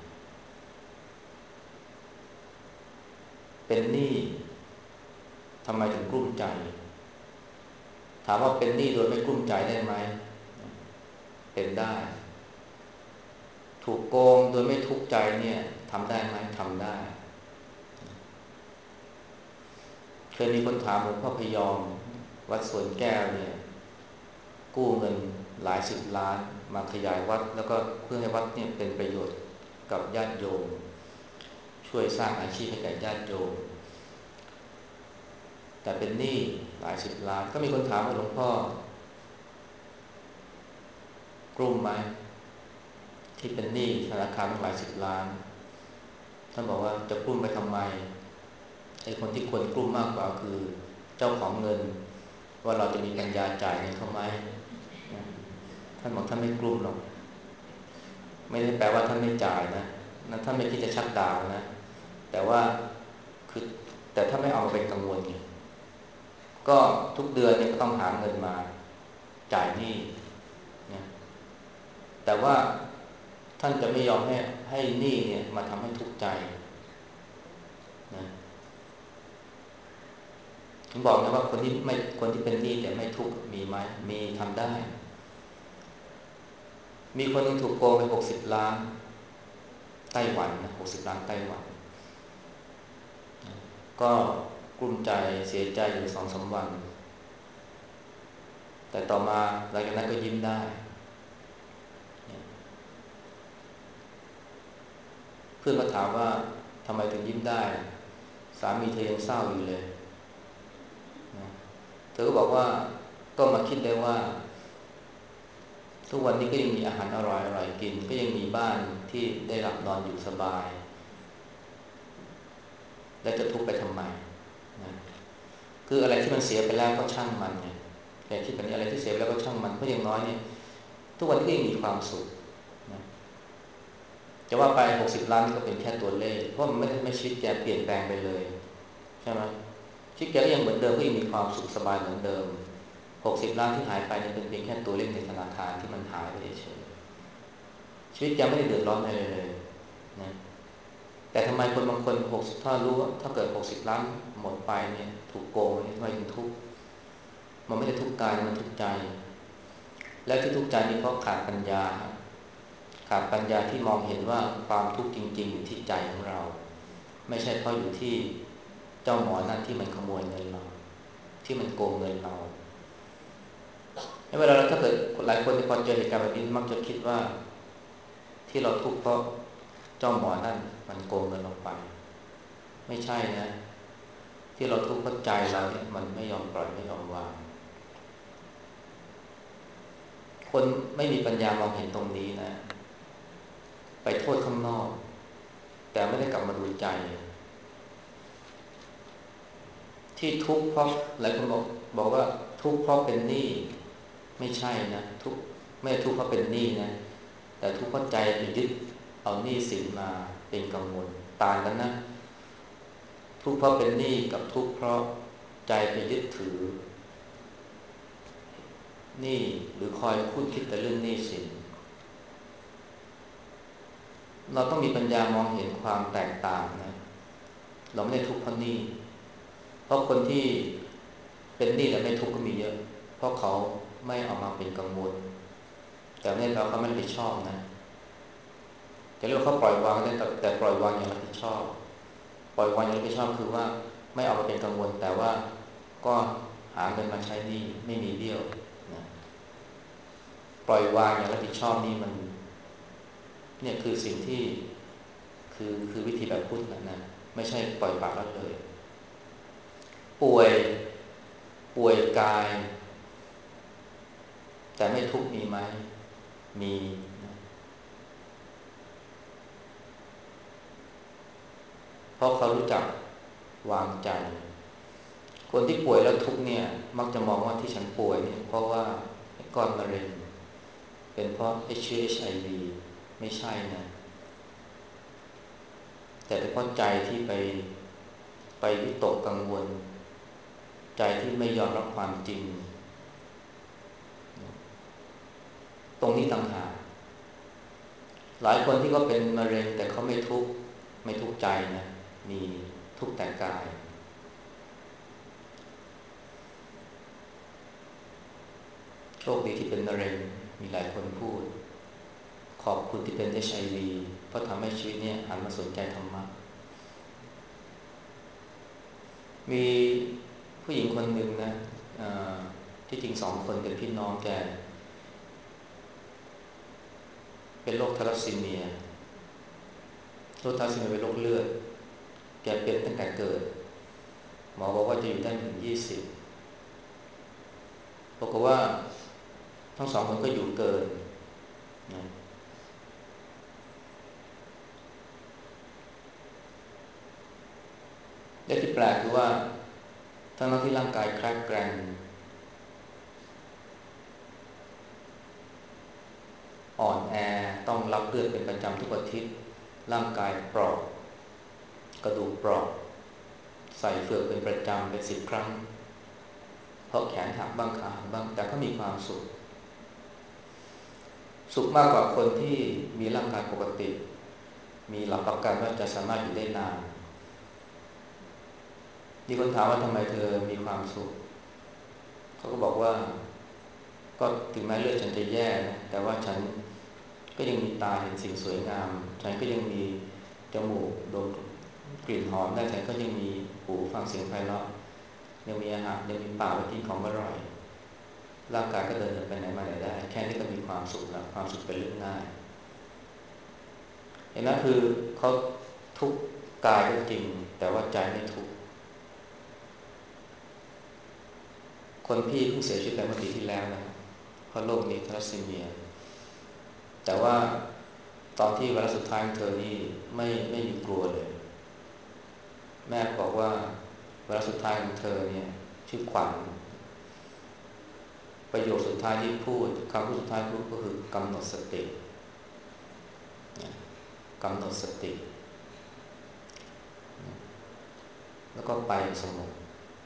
เป็นหนี้ทำไมถึงรุ่มใจถามว่าเป็นหนี้โดยไม่รุ่มใจได้ไหมเป็นได้ถูกโกงโดยไม่ทุกข์ใจเนี่ยทำได้ไหมทำได้เคยมีคนถามหลวงพ่อพยอมวัดสวนแก้วเนี่ยกู้เงินหลายสิบล้านมาขยายวัดแล้วก็เพื่อให้วัดเนี่ยเป็นประโยชน์กับญาติโยมช่วยสร้างอาชีพให้แก่ญาติโยมแต่เป็นหนี้หลายสิบล้านก็มีคนถามว่าหลวงพ่อกลุ้มไหมที่เป็นหนี้ธนาคารหลายสิบล้านท่านบอกว่าจะกลุ้มไปทำไมไอ้คนที่ควรกลุ้มมากกว่าคือเจ้าของเงินว่าเราจะมีปัญญาจ่ายเงินเขาไหมท่านบอกท่านไม่กลุ้มหรอกไม่ได้แปลว่าท่านไม่จ่ายนะท่านไม่คิดจะชักดาบนะแต่ว่าคือแต่ถ้าไม่เอามาเป็นกังวลไงก็ทุกเดือนเนี่ยก็ต้องหาเงินมาจ่ายหนี้นะแต่ว่าท่านจะไม่ยอมให้หนี้เนี่ยมาทำให้ทุกข์ใจนะผมบอกนะว่าคนที่เป็นหนี้แต่ไม่ทุกข์มีไหมมีทำได้มีคนนึงถูกโกงไป60 ล้านไต้หวันนะ60 ล้านไต้หวันก็กลุ้มใจเสียใจอยู่2-3 วันแต่ต่อมาหลังจากนั้นก็ยิ้มได้เพื่อนก็ถามว่าทำไมถึงยิ้มได้สามีเธอยังเศร้าอยู่เลยนะเธอก็บอกว่าก็มาคิดได้ว่าทุกวันนี้ก็ยังมีอาหารอร่อยๆกินก็ยังมีบ้านที่ได้หลับนอนอยู่สบายแล้วจะทุกข์ไปทำไมนะคืออะไรที่มันเสียไปแล้วก็ช่างมันเนี่ยแต่คิดแบบนี้อะไรที่เสียไปแล้วก็ช่างมันเพราะอย่างน้อยเนี่ยทุกวันนี้ก็ยังมีความสุขนะจะว่าไป60 ล้านนี่ก็เป็นแค่ตัวเลขเพราะมันไม่ชีวิตแกเปลี่ยนแปลงไปเลยใช่ไหมชีวิตแกก็ยังเหมือนเดิมก็ยังมีความสุขสบายเหมือนเดิม60 ล้านที่หายไปเนี่ยเป็นเพียงแค่ตัวเลขในธนาคารที่มันหายไปเฉยชีวิตแกไม่ได้เดือดร้อนอะไรเลยนะแต่ทำไมคนบางคน60ถ้ารู้ว่าถ้าเกิด60 ล้านหมดไปเนี่ยถูกโกงเนี่ยทำไมถึงทุกข์มันไม่ได้ทุกข์กายมันทุกข์ใจและที่ทุกข์ใจนี่เพราะขาดปัญญาขาดปัญญาที่มองเห็นว่าความทุกข์จริงๆอยู่ที่ใจของเราไม่ใช่เพราะอยู่ที่เจ้าหมอนั่นที่มันขโมยเงินเราที่มันโกงเงินเราเวลาเราถ้าเกิดหลายคนพอเจอเหตุการณ์แบบนี้มักจะคิดว่าที่เราทุกข์เพราะเจ้าหมอนั่นมันโกงเงินเราไปไม่ใช่นะที่เราทุกข์เพราะใจเราเนี่ยมันไม่ยอมปล่อยไม่ยอมวางคนไม่มีปัญญามองเห็นตรงนี้นะไปโทษข้างนอกแต่ไม่ได้กลับมาดูใจที่ทุกข์เพราะหลายคนบอกว่าทุกข์เพราะเป็นหนี้ไม่ใช่นะทุกข์ไม่ทุกข์เพราะเป็นหนี้นะแต่ทุกข์เพราะใจไปยึดเอาหนี้สินมาเป็นกังวลต่างกันนะทุกข์เพราะเป็นหนี้กับทุกข์เพราะใจไปยึดถือหนี้หรือคอยคุ้นคิดแต่เรื่องหนี้สินเราต้องมีปัญญามองเห็นความแตกต่างนะเราไม่ได้ทุกข์เพราะหนี้เพราะคนที่เป็นหนี้แต่ไม่ทุกข์ก็มีเยอะเพราะเขาไม่ออกมาเป็นกังวลแต่ไม่ได้แปลว่าเขาไม่รับผิดชอบนะจะเรียกว่าเขาปล่อยวางได้แต่ปล่อยวางอย่างรับผิดชอบปล่อยวางอย่างรับผิดชอบคือว่าไม่ออกมาเป็นกังวลแต่ว่าก็หาเงินมาใช้หนี้ไม่มีเบี้ยวนะปล่อยวางอย่างรับผิดชอบนี่มันเนี่ยคือสิ่งที่คือวิธีแบบพุทธนะไม่ใช่ปล่อยปละละเลยป่วยกายแต่ไม่ทุกข์มีไหมมีเพราะเขารู้จักวางใจคนที่ป่วยแล้วทุกข์เนี่ยมักจะมองว่าที่ฉันป่วยเนี่ยเพราะว่าก้อนมะเร็งเป็นเพราะเชื้อ HIV ไม่ใช่นะแต่เป็นเพราะใจที่ไปวิตกกังวลใจที่ไม่ยอมรับความจริงตรงนี้ต่างหากหลายคนที่ก็เป็นมะเร็งแต่เขาไม่ทุกข์ใจนะมีทุกข์แต่กายโชคดีที่เป็นมะเร็งมีหลายคนพูดขอบคุณที่เป็น HIV เพราะทำให้ชีวิตเนี่ยหันมาสนใจธรรมะมีผู้หญิงคนหนึ่งนะที่จริง2 คนเป็นพี่น้องแกเป็นโรคทาลัสซีเมียเป็นโรคเลือดแกเป็นตั้งแต่เกิดหมอบอกว่าจะอยู่ได้ถึง20ปรากฏว่าทั้ง2 คนก็อยู่เกินนะและที่แปลกคือว่าทั้งที่ร่างกายแข็งแกร่งอ่อนแอต้องรับเลือดเป็นประจำทุกอาทิตย์ร่างกายเปราะกระดูกเปราะใส่เฟือกเป็นประจำเป็น10 ครั้งเพราะแขนหักบ้างขาหักบ้างแต่ก็มีความสุขมากกว่าคนที่มีร่างกายปกติมีหลักประกันว่าจะสามารถอยู่ได้นานมีคนถามว่าทำไมเธอมีความสุขเขาก็บอกว่าก็ถึงแม้เลือดฉันจะแย่นะแต่ว่าฉันก็ยังมีตาเห็นสิ่งสวยงามฉันก็ยังมีจมูกดมกลิ่นหอมได้ฉันก็ยังมีหูฟังเสียงไพเราะยังมีอาหารยังมีปากไปกินของอร่อยร่างกายก็เดินไปไหนมาไหนได้แค่นี้ก็มีความสุขแล้วความสุขเป็นเรื่องง่ายเห็นไหมคือเขาทุกข์กายก็จริงแต่ว่าใจไม่ทุกข์คนพี่เพิ่งเสียชีวิตไปเมื่อปีที่แล้วนะเพราะโรคนี้ทรัสซีเมียแต่ว่าตอนที่วาระสุดท้ายของเธอนี่ไม่มีกลัวเลยแม่บอกว่าวาระสุดท้ายของเธอเนี่ยชื่อขวัญประโยคสุดท้ายที่พูดคำพูดสุดท้ายพูดก็คือกำหนดสติกำหนดสติแล้วก็ไปสงบ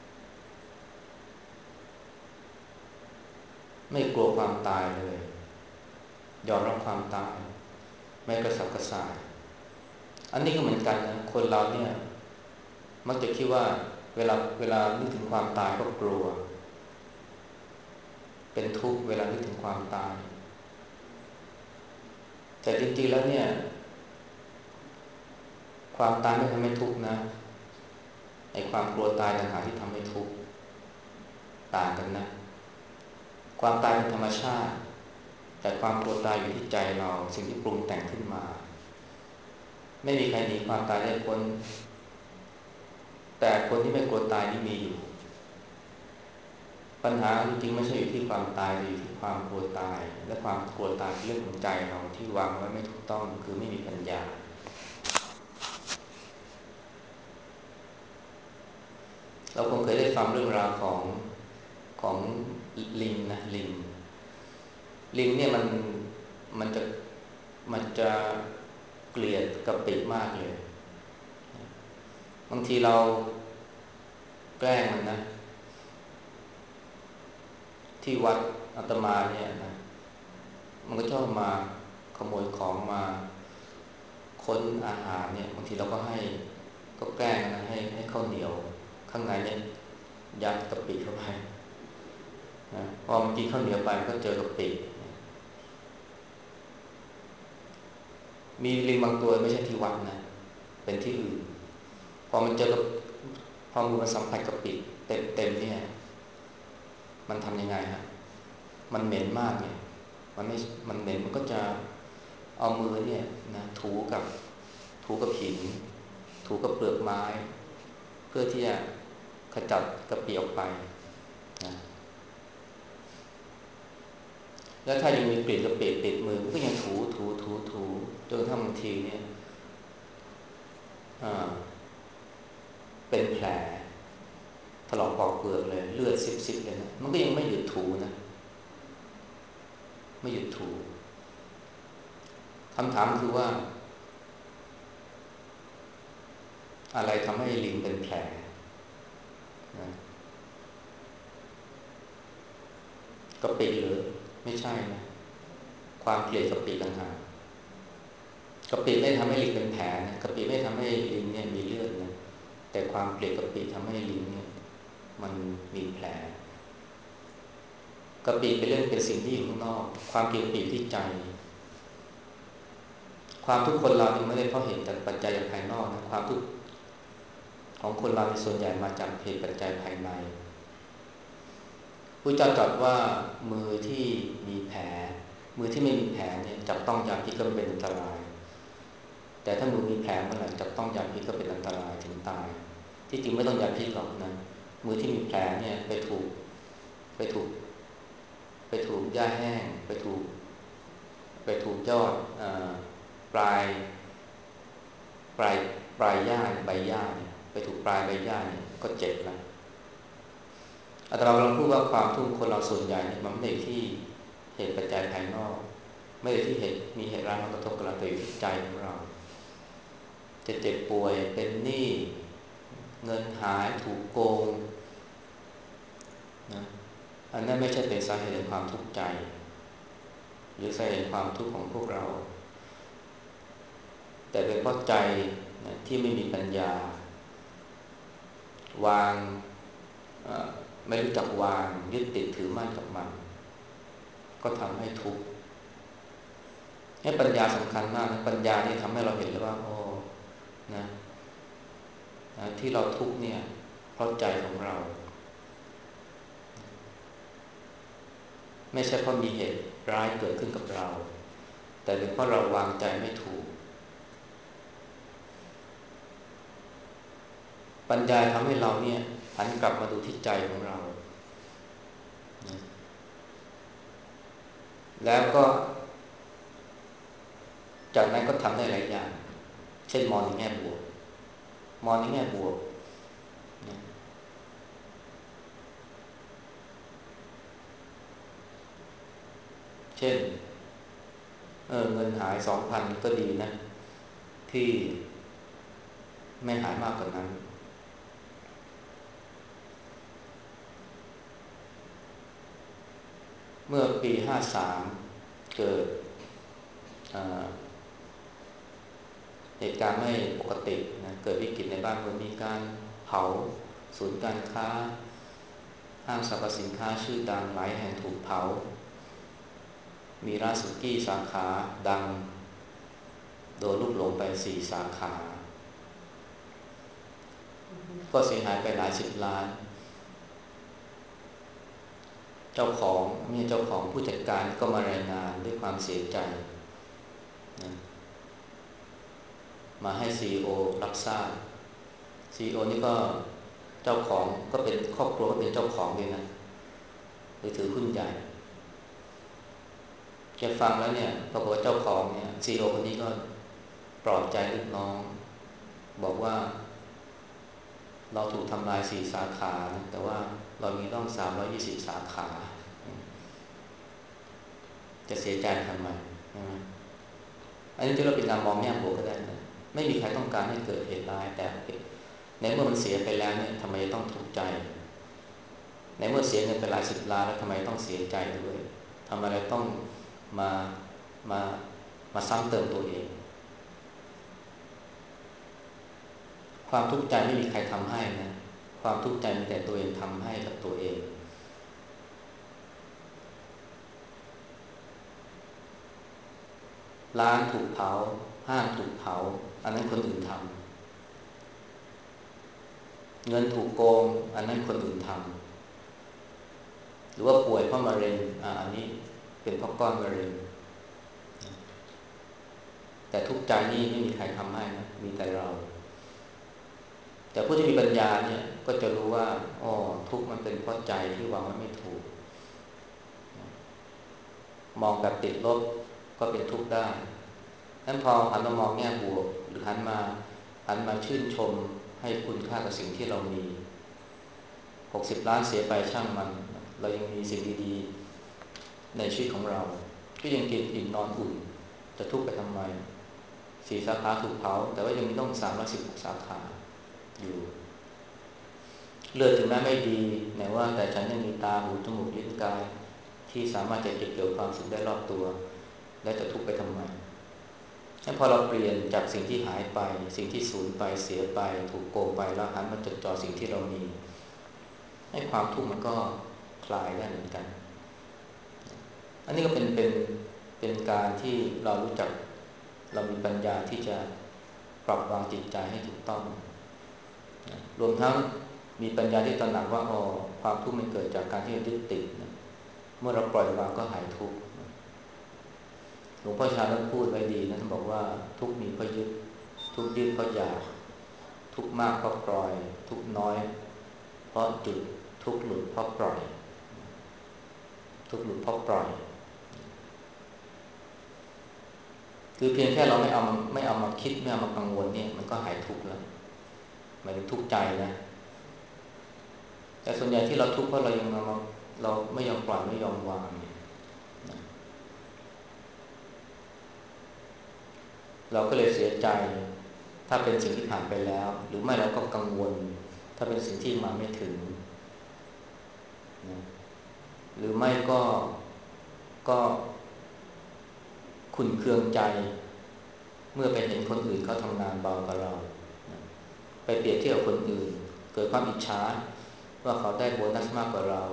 ไม่กลัวความตายเลยยอมรับความตายไม่กระสับกระส่ายอันนี้ก็เหมือนกันนะคนเราเนี่ยมักจะคิดว่าเวลานึกถึงความตายก็กลัวเป็นทุกข์เวลานึกถึงความตายแต่จริงๆแล้วเนี่ยความตายไม่ทำให้ทุกข์นะไอ้ความกลัวตายต่างหากที่ทำให้ทุกข์ต่างกันนะความตายเป็นธรรมชาติแต่ความกลัวตายอยู่ที่ใจเราสิ่งที่ปรุงแต่งขึ้นมาไม่มีใครหนีความตายได้พ้นแต่คนที่ไม่กลัวตายนี่มีอยู่ปัญหาจริงๆไม่ใช่อยู่ที่ความตายแต่อยู่ที่ความกลัวตายและความกลัวตายเป็นเรื่องของใจเราที่วางไว้ไม่ถูกต้องคือไม่มีปัญญาเราคงเคยได้ฟังเรื่องราวของลิงนะลิงเนี่ยมันจะมันจะเกลียดกะปิมากเลยบางทีเราแกล้งมันนะที่วัดอาตมาเนี่ยนะมันก็ชอบมาขโมยของมาค้นอาหารเนี่ยบางทีเราก็ให้ก็แกล้งนะให้ข้าวเหนียวข้างในเนี่ยยัดกะปิเข้าไปนะพอมันกินข้าวเหนียวไปมันก็เจอกะปิมีลิงบางตัวไม่ใช่ที่วัดนะเป็นที่อื่นพอมันเจอกับพอมือมันสัมผัสกะปิเต็มเนี่ยมันทำยังไงฮะมันเหม็นมากเนี่ยมันไม่มันเหม็นมันก็จะเอามือเนี่ยนะถูกับหินถูกับเปลือกไม้เพื่อที่จะขจัดกระเปียออกไปนะแล้วถ้ายังมีกลิ่นกระเปียติดมือมันก็ยังถูจนกระทั่งบางทีเนี่ยเป็นแผลถลอกปอกเปลือกเลยเลือดซิบเลยนะมันก็ยังไม่หยุดถูนะไม่หยุดถูคำถามคือว่าอะไรทำให้ลิงเป็นแผลนะกะปิหรือไม่ใช่นะความเกลียดกะปิต่างหากกะปิไม่ทำให้ลิงเป็นแผลนะกะปิไม่ทำให้ลิงเนี่ยมีเลือดนะแต่ความเกลียดกะปิทำให้ลิงเนี่ยมันมีแผลกะปิเป็นเรื่องเป็นสิ่งที่อยู่ข้างนอกความเกลียดกะปิที่ใจความทุกข์คนเราเนี่ยไม่ได้เพราะเหตุจากปัจจัยภายนอกนะความทุกข์ของคนเราในส่วนใหญ่มาจากเหตุปัจจัยภายในพระเจ้าตรัสว่ามือที่มีแผลมือที่ไม่มีแผลเนี่ยจับต้องยาพิษก็เป็นอันตรายแต่ถ้ามือมีแผลเมื่อไหร่จับต้องยาพิษก็เป็นอันตรายถึงตายที่จริงไม่ต้องยาพิษหรอกนะมือที่มีแผลเนี่ยไปถูกไปถูกหญ้าแห้งไปถูกยอดปลายปลายปลายหญ้าใบหญ้าเนี่ยไปถูกปลายใบหญ้าเนี่ยก็เจ็บแล้วอาตมากำลังพูดว่าความทุกข์คนเราส่วนใหญ่เนี่ยมันไม่ได้ที่เหตุปัจจัยภายนอกไม่ได้ที่เหตุมีเหตุร้ายมากระทบกับเราแต่อยู่ที่ใจของเราจะเจ็บป่วยเป็นหนี้เงินหายถูกโกงนะอันนั้นไม่ใช่เป็นสาเหตุแห่งความทุกข์ใจหรือสาเหตุแห่งความทุกข์ของพวกเราแต่เป็นเพราะใจนะที่ไม่มีปัญญาวางไม่รู้จักวางยึดติดถือมั่นกับมันก็ทำให้ทุกข์ให้ปัญญาสำคัญมากนะปัญญาที่ทำให้เราเห็นเลยว่าโอ้นะที่เราทุกข์เนี่ยเพราะใจของเราไม่ใช่เพราะมีเหตุร้ายเกิดขึ้นกับเราแต่เป็นเพราะเราวางใจไม่ถูกปัญญาทำให้เราเนี่ยหันกลับมาดูที่ใจของเราแล้วก็จากนั้นก็ทำได้หลายอย่างเช่นมองในแง่บวกมองในแง่บวกเช่นเงินหาย 2,000 ก็ดีนะที่ไม่หายมากกว่านั้นเมื่อปี 53 เกิดเหตุการณ์ไม่ปกตินะเกิดวิกฤตในบ้านเมืองมีการเผาศูนย์การค้าห้างสรรพสินค้าชื่อดังหลายแห่งถูกเผามีร้านสุกี้สาขาดังโดนลูกหลงไป4 สาขาก็เสียหายไปหลาย10 ล้านเจ้าของผู้จัดการก็มารายงานด้วยความเสียใจนะมาให้ CEO รับทราบ CEO นี่ก็เจ้าของก็เป็นครอบครัวก็เป็นเจ้าของด้วยนะหรือถือหุ้นใหญ่แกฟังแล้วเนี่ยปรากฏว่าเจ้าของเนี่ย CEO คนนี้ก็ปลอบใจลูกน้องบอกว่าเราถูกทำลาย4 สาขานะแต่ว่าเรามีต้อง320 สาขาจะเสียใจทำไมอันนี้ที่เราเป็นการมองแง่บวกก็ได้นะไม่มีใครต้องการให้เกิดเหตุร้ายแต่ในเมื่อมันเสียไปแล้วเนี่ยทำไมต้องทุกข์ใจในเมื่อเสียเงินไปหลาย10 ล้านแล้วทำไมต้องเสียใจด้วยทำไมเราต้องมามามาซ้ำเติมตัวเองความทุกข์ใจไม่มีใครทำให้นะความทุกข์ใจมีแต่ตัวเองทำให้กับตัวเองร้านถูกเผาห้างถูกเผาอันนั้นคนอื่นทำเงินถูกโกงอันนั้นคนอื่นทำหรือว่าป่วยเพราะมะเร็งอันนี้เป็นเพราะก้อนมะเร็งแต่ทุกข์ใจนี่ไม่มีใครทำให้นะมีแต่เราแต่ผู้ที่มีปัญญาเนี่ยก็จะรู้ว่าอ๋อทุกข์มันเป็นเพราะใจที่วางไว้ไม่ถูกมองแบบติดลบก็เป็นทุกข์ได้นั้นพอหันมามองแง่บวกหรือหันมาชื่นชมให้คุณค่ากับสิ่งที่เรามี60 ล้านเสียไปช่างมันเรายังมีสิ่งดีๆในชีวิตของเราก็ยังกินอิ่มนอนอุ่นจะทุกข์ไปทำไม4 สาขาถูกเผาแต่ว่ายังมีต้อง316 สาขาอยู่เลือดถึงแม้ไม่ดีแต่ว่าแต่ฉันยังมีตาหูจมูกลิ้นกายที่สามารถจะเก็บเกี่ยวความสุขได้รอบตัวและจะทุกข์ไปทำไมถ้าพอเราเปลี่ยนจากสิ่งที่หายไปสิ่งที่สูญไปเสียไปถูกโกงไปแล้วหันมาจดจ่อสิ่งที่เรามีให้ความทุกข์มันก็คลายได้เหมือนกันอันนี้ก็เป็นการที่เรารู้จักเรามีปัญญาที่จะปรับวางจิตใจให้ถูกต้องรวมทั้งมีปัญญาที่ตระหนักว่าความทุกข์มันเกิดจากการที่เรายึดติดเมื่อเราปล่อยวางก็หายทุกข์หลวงพ่อชาท่านพูดไว้ดีนะท่านบอกว่าทุกข์มีเพราะยึดทุกข์ยึดเพราะอยากทุกข์มากเพราะปล่อยทุกข์น้อยเพราะจุดทุกข์หลุดเพราะปล่อยทุกข์หลุดเพราะปล่อยคือเพียงแค่เราไม่เอามาคิดไม่เอามากังวลเนี่ยมันก็หายทุกข์แล้วหมายถึงทุกข์ใจนะแต่ส่วนใหญ่ที่เราทุกข์เพราะเราไม่ยอมปล่อยไม่ยอมวางเราก็เลยเสียใจถ้าเป็นสิ่งที่ผ่านไปแล้วหรือไม่เราก็กังวลถ้าเป็นสิ่งที่มาไม่ถึงนะหรือไม่ก็ขุ่นเคืองใจเมื่อไปเห็นคนอื่นเขาทำงานเบากว่าเราไปเปรียบเทียบกับคนอื่นเกิดความอิจฉาว่าเขาได้โบนัสมากกว่าเรา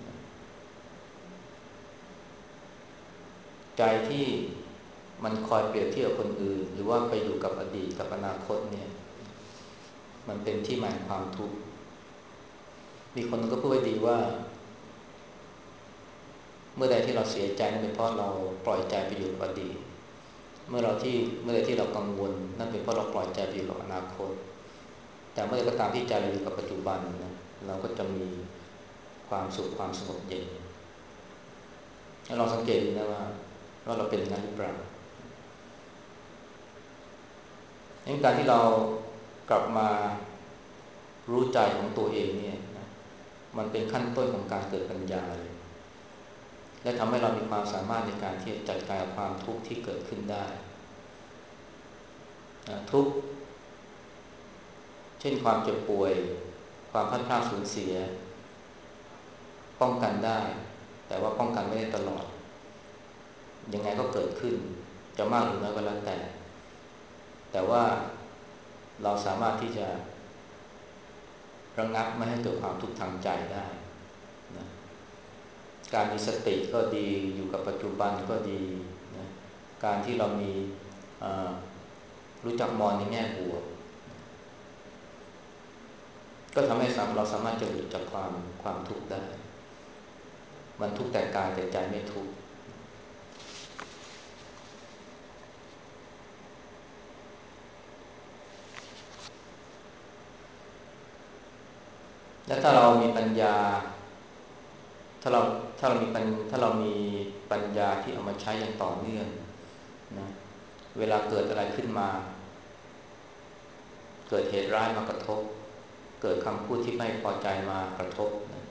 ใจที่มันคอยเปรียบเทียบกับคนอื่นหรือว่าไปอยู่กับอดีตกับอนาคตเนี่ยมันเป็นที่มาของความทุกข์มีคนก็พูดไว้ดีว่าเมื่อใดที่เราเสียใจนั่นเป็นเพราะเราปล่อยใจไปอยู่กับอดีตเมื่อใดที่เรากังวลนั่นเป็นเพราะเราปล่อยใจไปอยู่กับอนาคตแต่เมื่อใดก็ตามที่ใจเราอยู่กับปัจจุบันนะเราก็จะมีความสุขความสงบเย็นให้เราสังเกตดูนะว่าเราเป็นอย่างนั้นหรือเปล่าการที่เรากลับมารู้ใจของตัวเองเนี่ยนะมันเป็นขั้นต้นของการเกิดปัญญาเลยและทำให้เรามีความสามารถในการที่จะจัดการกับความทุกข์ที่เกิดขึ้นได้ทุกข์เช่นความเจ็บป่วยความพลาดพลาดสูญเสียป้องกันได้แต่ว่าป้องกันไม่ได้ตลอดยังไงก็เกิดขึ้นจะมากหรือน้อยก็แล้วแต่ว่าเราสามารถที่จะระงับไม่ให้เกิดความทุกข์ทางใจได้นะการมีสติก็ดีอยู่กับปัจจุบันก็ดีนะการที่เรามีรู้จักมองในแง่บวกก็ทำให้เราสามารถจะหลุดจากความทุกข์ได้มันทุกข์แต่กายแต่ใจไม่ทุกข์และถ้าเรามีปัญญาถ้าเราถ้าเรามีปัญญาที่เอามาใช้อย่างต่อเนื่องนะเวลาเกิดอะไรขึ้นมาเกิดเหตุร้ายมากระทบเกิดคำพูดที่ไม่พอใจมากระทบนะ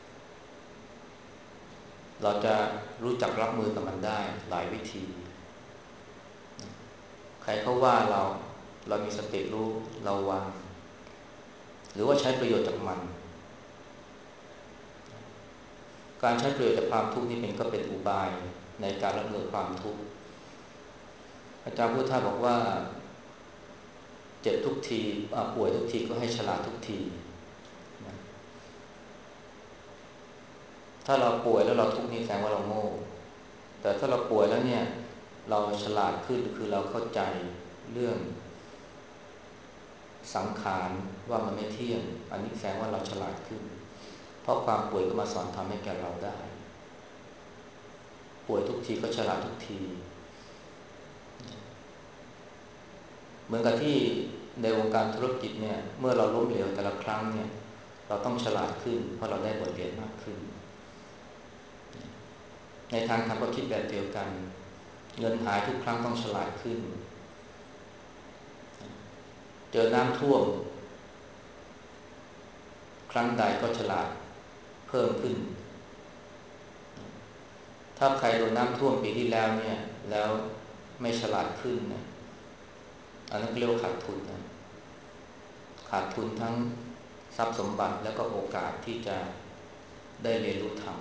เราจะรู้จักรับมือกับมันได้หลายวิธีใครเขาว่าเรามีสติรู้เราวางหรือว่าใช้ประโยชน์จากมันการใช้ประโยชน์จากความทุกข์นี่ก็เป็นอุบายในการรับมือความทุกข์อาจารย์พุทธาบอกว่าเจ็บทุกทีป่วยทุกทีก็ให้ฉลาดทุกทีนะถ้าเราป่วยแล้วเราทุกข์นี่แสดงว่าเราโง่แต่ถ้าเราป่วยแล้วเนี่ยเราฉลาดขึ้นคือเราเข้าใจเรื่องสังขารว่ามันไม่เที่ยงอันนี้แสดงว่าเราฉลาดขึ้นเพราะความป่วยก็มาสอนทำให้แก่เราได้ป่วยทุกทีก็ฉลาดทุกทีเหมือนกับที่ในวงการธุรกิจเนี่ยเมื่อเราล้มเหลวแต่ละครั้งเนี่ยเราต้องฉลาดขึ้นเพราะเราได้บทเรียนมากขึ้นในทางธรรมก็คิดแบบเดียวกันเงินหายทุกครั้งต้องฉลาดขึ้นเจอน้ำท่วมครั้งใดก็ฉลาดเพิ่มขึ้นถ้าใครโดนน้ำท่วมปีที่แล้วเนี่ยแล้วไม่ฉลาดขึ้นนะอันนั้นเรียกว่าขาดทุนนะขาดทุนทั้งทรัพย์สมบัติแล้วก็โอกาสที่จะได้เรียนรู้ธรรม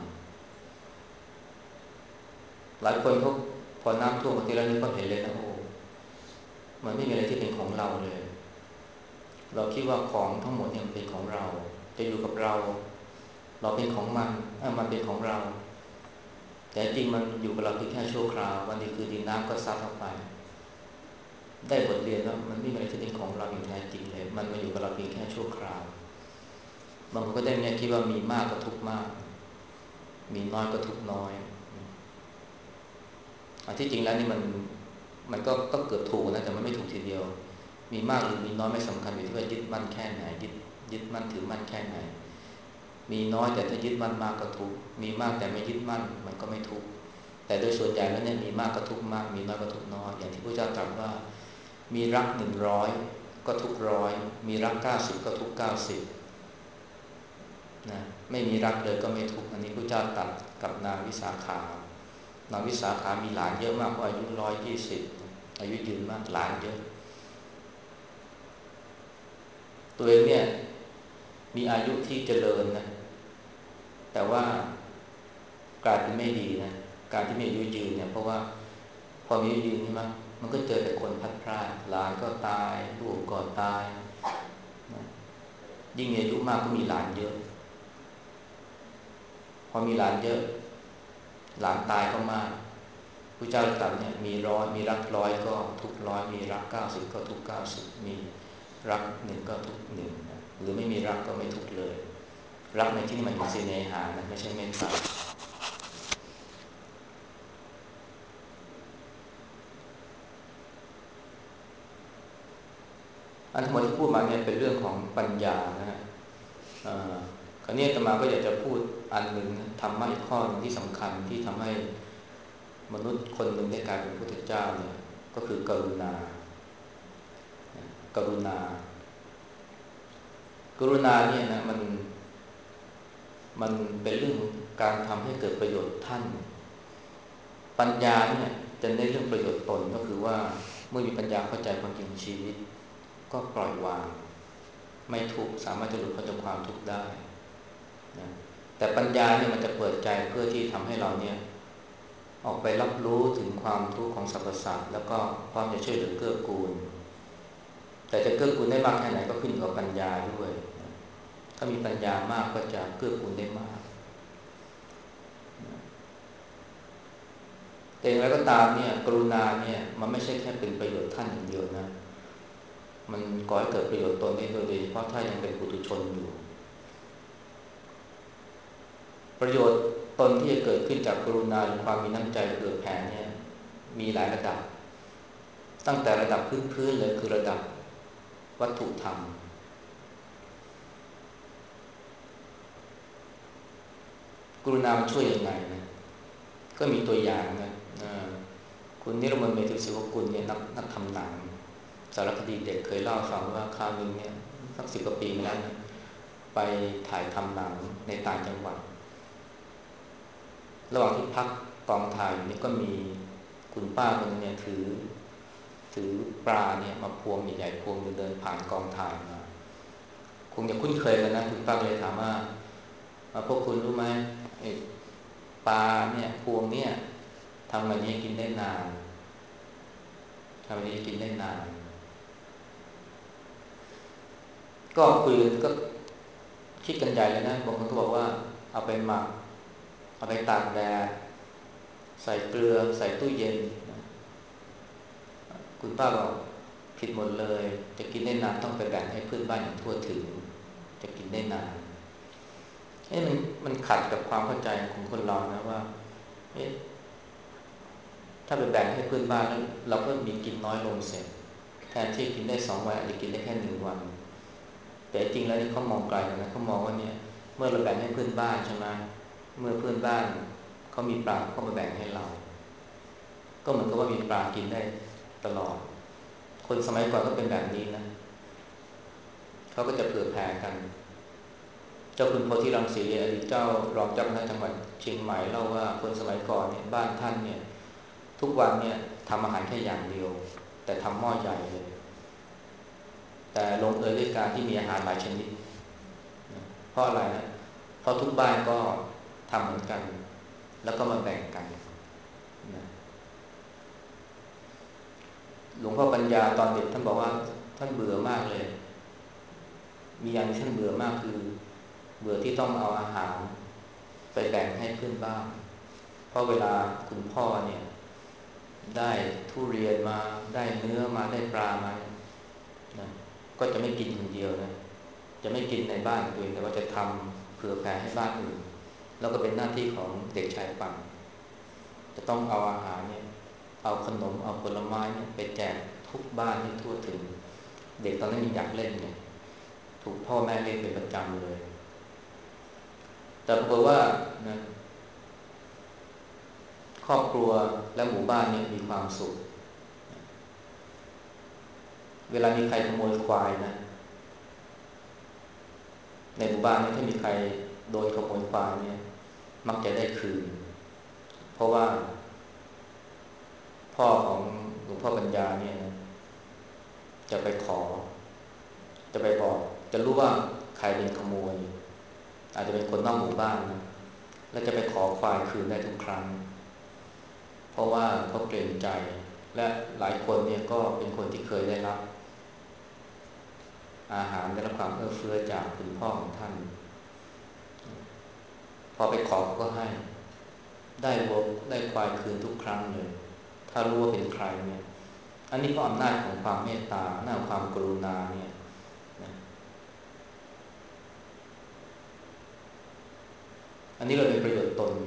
หลายคนเขาพอน้ำท่วมปีที่แล้วนี่ก็เห็นเลยนะโอ้มันไม่มีอะไรที่เป็นของเราเลยเราคิดว่าของทั้งหมดเนี่ยเป็นของเราจะอยู่กับเราเป็นของมันเป็นของเราแต่จริงมันอยู่กับเราเพียงแค่ชั่วคราววันนี้คือดินน้ำก็ซัดเข้าไปได้บทเรียนแล้วมันไม่มีอะไรที่เป็นของเราอย่างแท้จริงเลยมันมาอยู่กับเราเพียงแค่ชั่วคราวบางคนก็ได้เนี่ยคิดว่ามีมากก็ทุกข์มากมีน้อยก็ทุกข์น้อยอันที่จริงแล้วนี่มันก็เกือบถูกนะแต่มันไม่ถูกทีเดียวมีมากหรือมีน้อยไม่สำคัญอยู่ที่ว่ายึดมั่นแค่ไหนยึดมั่นถือมั่นแค่ไหนมีน้อยแต่ถ้ายึดมั่นมากก็ทุกข์มีมากแต่ไม่ยึดมั่นมันก็ไม่ทุกข์แต่โดยส่วนใหญ่แล้วเนี่ยมีมากก็ทุกข์มากมีน้อยก็ทุกข์น้อยอย่างที่พระเจ้าตรัสว่ามีรัก100ก็ทุกข์100มีรัก90ก็ทุกข์90นะไม่มีรักเลยก็ไม่ทุกข์อันนี้พระเจ้าตรัสกับนางวิสาขานางวิสาขามีหลานเยอะมากเพราะอายุ120อายุยืนมากหลานเยอะตัวเองเนี่ยมีอายุที่เจริญนะแต่ว่ากลายเป็นไม่ดีนะการที่มีอายุยืนเนี่ยเพราะว่าพอมีอายุยืนใช่ไหมมันก็เจอแต่คนพลัดพรากหลานก็ตายลูกก็ตายนะยิ่งมีอายุมากก็มีหลานเยอะพอมีหลานเยอะหลานตายก็มากพระเจ้าตรัสเนี่ยมีรัก100ก็ทุกข์100มีรัก90ก็ทุกข์90มีรักหนึ่งก็ทุกข์หนึ่งนะหรือไม่มีรักก็ไม่ทุกข์เลยรักในที่นี้หมายถึงเสน่หานะไม่ใช่เมตตาอันทั้งหมดที่พูดมาเนี่ยเป็นเรื่องของปัญญานะฮะคราวนี้อาตมาก็อยากจะพูดอันหนึ่งธรรมะอีกข้อหนึ่งที่สำคัญที่ทำให้มนุษย์คนหนึ่งได้กลายเป็นพระพุทธเจ้าเนี่ยก็คือกรุณากรุณากรุณาเนี่ยนะมันเป็นเรื่องการทำให้เกิดประโยชน์ท่านปัญญาเนี่ยจะได้เรื่องประโยชน์ตนก็คือว่าเมื่อมีปัญญาเข้าใจความจริงชีวิตก็ปล่อยวางไม่ทุกข์สามารถจะหลุดพ้นจากความทุกข์ได้นะแต่ปัญญาเนี่ยมันจะเปิดใจเพื่อที่ทำให้เราเนี่ยออกไปรับรู้ถึงความทุกข์ของสรรพสัตว์แล้วก็พร้อมจะช่วยเหลือเกื้อกูลแต่จะเกื้อกูลได้มากแค่ไหนก็ขึ้นอยู่กับปัญญาด้วยถ้ามีปัญญามากก็จะเกื้อกูลได้มากแต่อย่างไรก็ตามเนี่ยกรุณาเนี่ยมันไม่ใช่แค่เป็นประโยชน์ท่านอย่างเดียวนะมันก่อให้เกิดประโยชน์ตนได้ด้วยโดยเฉพาะถ้ายังเป็นปุถุชนอยู่ประโยชน์ตนที่จะเกิดขึ้นจากกรุณาหรือความมีน้ำใจเผื่อแผ่เนี่ยมีหลายระดับตั้งแต่ระดับพื้นๆเลยคือระดับวัตถุธรรมกรุณามันช่วยยังไงนะก็มีตัวอย่างนะคุณนิรมนต์เมธีศิวกุลเนี่ยนักทำหนังสารคดีเด็กเคยเล่าฟังว่าคราวนึงเนี่ยสัก10 กว่าปีมาแล้วนะไปถ่ายทำหนังในต่างจังหวัดระหว่างที่พักกองถ่ายอยู่นี่ก็มีคุณป้าคนนึงเนี่ยถือปลาเนี่ยมาพวงใหญ่ๆพวงเดินผ่านกองถ่ายมาคงจะคุ้นเคยกันนะคุณป้าเลยถามว่าพวกคุณรู้ไหมปลาเนี่ยพวงเนี่ยทำแบบนี้กินได้นานทำแบบนี้กินได้นานก็คุยก็คิดกันใหญ่เลยนะบางคนก็บอกว่าเอาไปหมักเอาไปตากแดดใส่เกลือใส่ตู้เย็นคุณป้าบอกผิดหมดเลยจะกินได้นานต้องไปแบ่งให้เพื่อนบ้านอย่างทั่วถึงจะกินได้นานมันขัดกับความเข้าใจของคนเรานะว่าถ้าไปแบ่งให้เพื่อนบ้านแล้วเราก็มีกินน้อยลงเสร็จแทนที่กินได้2 วันอาจจะกินได้แค่1 วันแต่จริงแล้วนี่เขามองไกลนะเขามองว่าเนี่ยเมื่อเราแบ่งให้เพื่อนบ้านใช่ไหมเมื่อเพื่อนบ้านเขามีปลาเขามาแบ่งให้เราก็เหมือนกับว่ามีปลากินได้ตลอดคนสมัยก่อนก็เป็นแบบนี้นะเขาก็จะเผื่อแผ่กันเจ้าคุณโพธิรังสีอดีตเจ้ารองเจ้าคณะจังหวัดเชียงใหม่เล่าว่าคนสมัยก่อนเนี่ยบ้านท่านเนี่ยทุกวันเนี่ยทำอาหารแค่อย่างเดียวแต่ทำหม้อใหญ่เลยแต่ลงเอยด้วยการที่มีอาหารหลายชนิดเพราะอะไรนะเพราะทุกบ้านก็ทำเหมือนกันแล้วก็มาแบ่งกันนะหลวงพ่อปัญญาตอนเด็กท่านบอกว่าท่านเบื่อมากเลยมีอย่างที่ท่านเบื่อมากคือเบื่อที่ต้องเอาอาหารไปแบ่งให้เพื่อนบ้านเพราะเวลาคุณพ่อเนี่ยได้ทุเรียนมาได้เนื้อมาได้ปลามานะก็จะไม่กินคนเดียวนะจะไม่กินในบ้านตัวเองแต่ว่าจะทำเผื่อแผ่ให้บ้านอื่นแล้วก็เป็นหน้าที่ของเด็กชายปังจะต้องเอาอาหารเนี่ยเอาขนมเอาผลไม้เนี่ยไปแจกทุกบ้านให้ทั่วถึงเด็กตอนนั้นยังอยากเล่นเนี่ยถูกพ่อแม่เล่นเป็นประจำเลยแต่ปรากฏว่านะครอบครัวและหมู่บ้านเนี่ยมีความสุขเวลามีใครขโมยควายนะในหมู่บ้านเนี่ยถ้ามีใครโดนขโมยควายเนี่ยมักจะได้คืนเพราะว่าพ่อของหลวงพ่อปัญญาเนี่ยนะจะไปขอจะไปบอกจะรู้ว่าใครเป็นขโมยอาจจะเป็นคนนอกหมู่บ้านนะแล้วจะไปขอควายคืนได้ทุกครั้งเพราะว่าเขาเกรงใจและหลายคนเนี่ยก็เป็นคนที่เคยได้รับอาหารได้รับความเอื้อเฟื้อจากคุณพ่อของท่านพอไปขอเขาก็ให้ได้วัวได้ควายคืนทุกครั้งเลยถ้ารู้ว่าเป็นใครเนี่ยอันนี้ก็อำนาจของความเมตตาอำนาจของความกรุณาเนี่ยอันนี้เราเป็นประโยชน์ตน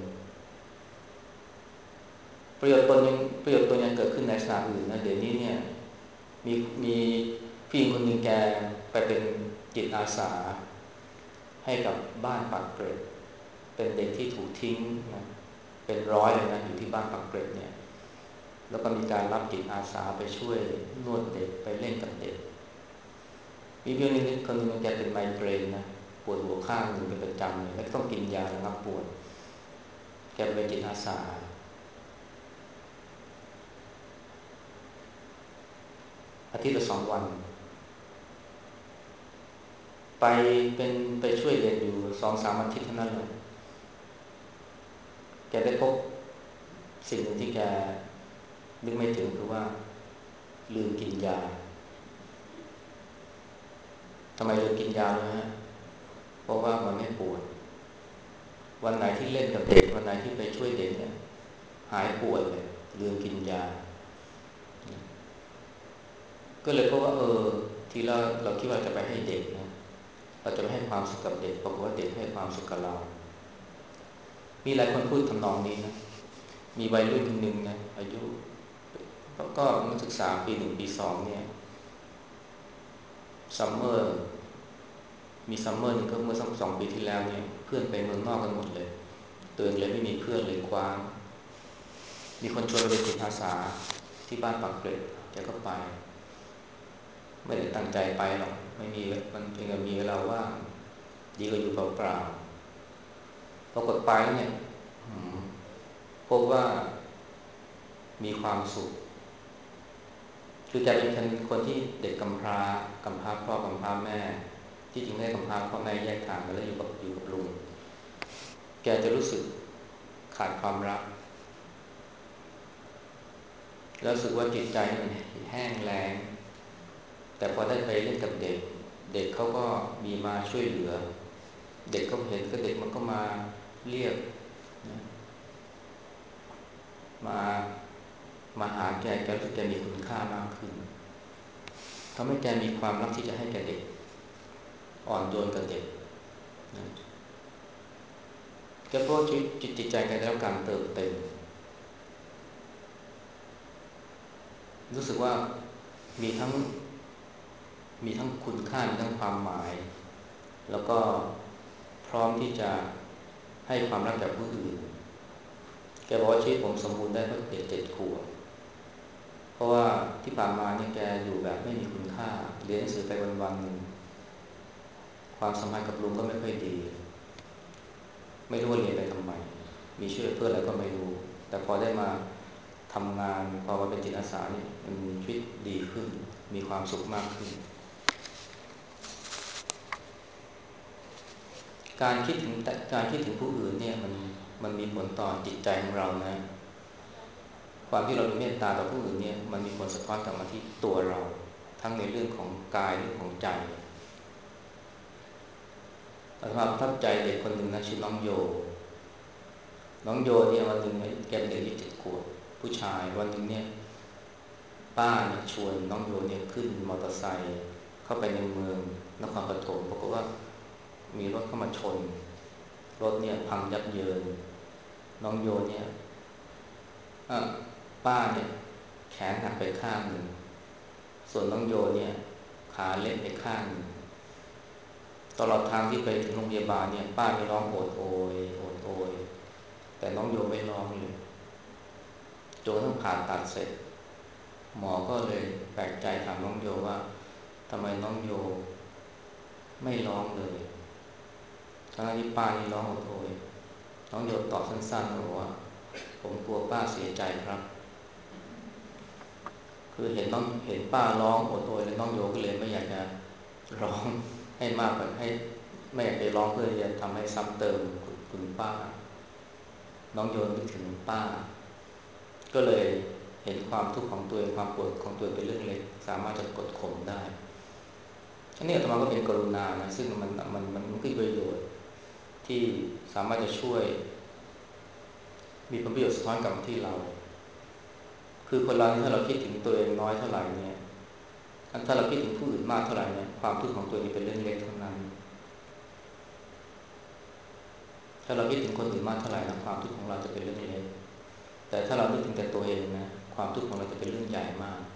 ประโยชน์ตนยังประโยชน์ตนยังเกิดขึ้นในลักษณะอื่นนะเดี๋ยวนี้เนี่ยมีมีพี่หญิงคนหนึ่งแกไปเป็นจิตอาสาให้กับบ้านปากเกร็ดเป็นเด็กที่ถูกทิ้งนะเป็นร้อยเลยนะอยู่ที่บ้านปากเกร็ดเนี่ยแล้วก็มีการรับจิตอาสาไปช่วยนวดเด็กไปเล่นกับเด็กมีพี่หญิงคนหนึ่งแกเป็นไมเกรนนะปวดหัวข้างหนึ่งเป็นประจำเลยแล้วต้องกินยาระงับปวดแกเป็นจิตอาสาอาทิตย์ละ2 วันไปเป็นไปช่วยเด็กอยู่2-3 อาทิตย์เท่านั้นเลยแกได้พบสิ่งหนึ่งที่แกนึกไม่ถึงคือว่าลืมกินยาทำไมลืมกินยาเลยฮะเพราะว่ามันไม่ปวดวันไหนที่เล่นกับเด็กวันไหนที่ไปช่วยเด็กเนี่ยหายปวดเลยลืมกินยาก็เลยเพราะว่าทีเราคิดว่าจะไปให้เด็กนะเราจะไปให้ความสุขกับเด็กปรากฏว่าเด็กให้ความสุขกับเรามีหลายคนพูดทำนองนี้นะมีวัยรุ่นคนหนึ่งนะอายุก็นักศึกษาปี 1 ปี 2เนี่ยซัมเมอร์มีซัมเมอร์นึงก็เมื่อสัก2 ปีที่แล้วเนี่ยเพื่อนไปเมืองนอกกันหมดเลยตัวเองเลยไม่มีเพื่อนเลยคว้ามีคนชวนไปเป็นจิตอาสาที่บ้านปากเกร็ดแกก็ไปไม่ได้ตั้งใจไปหรอกไม่มีมันเพียงแต่มีเวลาว่างดีกว่าอยู่เปล่าๆปรากฏไปเนี่ยพบว่ามีความสุขคือแกเป็นคนที่เด็กกำพร้าพ่อกำพร้าแม่ที่จริงได้กำพร้าพ่อแม่แยกทางกันแล้วอยู่กับลุงแกจะรู้สึกขาดความรักแล้วรู้สึกว่าจิตใจมันแห้งแล้งแต่พอได้ไปเล่นกับเด็กเด็กเขาก็มีมาช่วยเหลือเด็กก็เห็นก็เด็กมันก็มาเรียกนะมามาหาแกรู้สึกแกมีคุณค่ามากขึ้นทำให้แกมีความรักที่จะให้แกเด็กอ่อนโยนกับเด็กนะแกเพราะชีวิตจิตใจแกได้รับการเติมเต็มรู้สึกว่ามีทั้งมีทั้งคุณค่ามีทั้งความหมายแล้วก็พร้อมที่จะให้ความรักกับผู้อื่นแกบอกว่าชีวิตผมสมบูรณ์ได้เพราะเด็ก7 ขวบเพราะว่าที่ผ่านมาเนี่ยแกอยู่แบบไม่มีคุณค่าเรียนหนังสือไปวันๆความสัมพันธ์กับลุงก็ไม่ค่อยดีไม่รู้ว่าเรียนไปทำไมมีช่วยเพื่อนอะไรก็ไม่รู้แต่พอได้มาทำงานพอมาเป็นจิตอาสาเนี่ยมันชีวิตดีขึ้นมีความสุขมากขึ้นการคิดถึงผู้อื่นเนี่ยมันมีผลต่อจิตใจของเรานะความที่เรามีเมตตาต่อผู้อื่นเนี่ยมันมีผลสะท้อนกลับมาที่ตัวเราทั้งในเรื่องของกายเรื่องของใจอาตมาประทับใจเด็กคนหนึ่งนะชื่อน้องโยเนี่ยวันหนึ่งแกเป็นเด็กที่7 ขวบผู้ชายวันหนึ่งเนี่ยป้าเนี่ยชวนน้องโยเนี่ยขึ้นมอเตอร์ไซค์เข้าไปในเมืองนครปฐมปรากฏว่ามีรถเข้ามาชนรถเนี่ยพังยับเยินน้องโยเนี่ยป้าเนี่ยแขนหักไปข้างหนึ่งส่วนน้องโยเนี่ยขาเล็กไปข้างหนึ่งตลอดทางที่ไปถึงโรงพยาบาลเนี่ยป้าไม่ร้องโอดโอยโอดโอยแต่น้องโยไม่ร้องเลยจนต้องผ่าตัดเสร็จหมอก็เลยแปลกใจถามน้องโยว่าทำไมน้องโยไม่ร้องเลยทั้งที่ป้านี่ร้องโอดโอยน้องโยตอบสั้นๆบอกว่าผมกลัวป้าเสียใจครับคือเห็นป้าร้องโอดโอยแล้วน้องโยก็เลยไม่อยากจะร้องให้มากกว่าให้ไม่อยากจะร้องเพื่อจะทำให้ซ้ำเติมคุณป้าน้องโยนึกถึงป้าก็เลยเห็นความทุกข์ของตัวเองความปวดของตัวเองเป็นเรื่องเล็กสามารถจะกดข่มได้อันนี้อาตมาก็เป็นกรุณานะซึ่งมันก็มีประโยชน์ที่สามารถจะช่วยมีผลประโยชน์สะท้อนกลับมาที่เราคือคนเราถ้าเราคิดถึงตัวเองน้อยเท่าไหร่เนี่ยถ้าเราคิดถึงผู้อื่นมากเท่าไหร่เนี่ยความทุกข์ของตัวเองเป็นเรื่องเล็กเท่านั้นถ้าเราคิดถึงคนอื่นมากเท่าไหร่นะความทุกข์ของเราจะเป็นเรื่องเล็กแต่ถ้าเราคิดถึงแต่ตัวเองนะความทุกข์ของเราจะเป็นเรื่องใหญ่มาก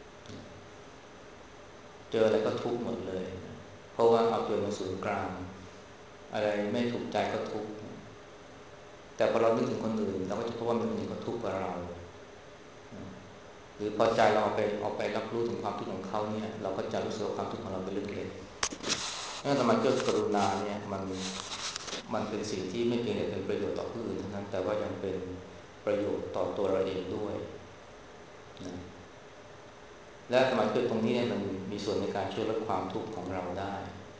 เจออะไรก็ทุกข์หมดเลยเพราะว่าเอาตัวเป็นศูนย์กลางอะไรไม่ถูกใจก็ทุกข์แต่พอเรานึกถึงคนอื่นเราก็จะพบว่ามีคนอื่นก็ทุกข์กว่าเราหรือพอใจเราเอาไปรับรู้ถึงความทุกข์ของเขาเนี่ยเราก็จะรู้สึกว่าความทุกข์ของเราเป็นเรื่องเล็กนั่นสมาธิกรุณาเนี่ยมันเป็นสิ่งที่ไม่เพียงแต่เป็นประโยชน์ต่อผู้อื่นเท่านั้นแต่ว่ายังเป็นประโยชน์ต่อตัวเราเองด้วยนะและสมาธิตรงนี้เนี่ยมันมีส่วนในการช่วยลดความทุกข์ของเราได้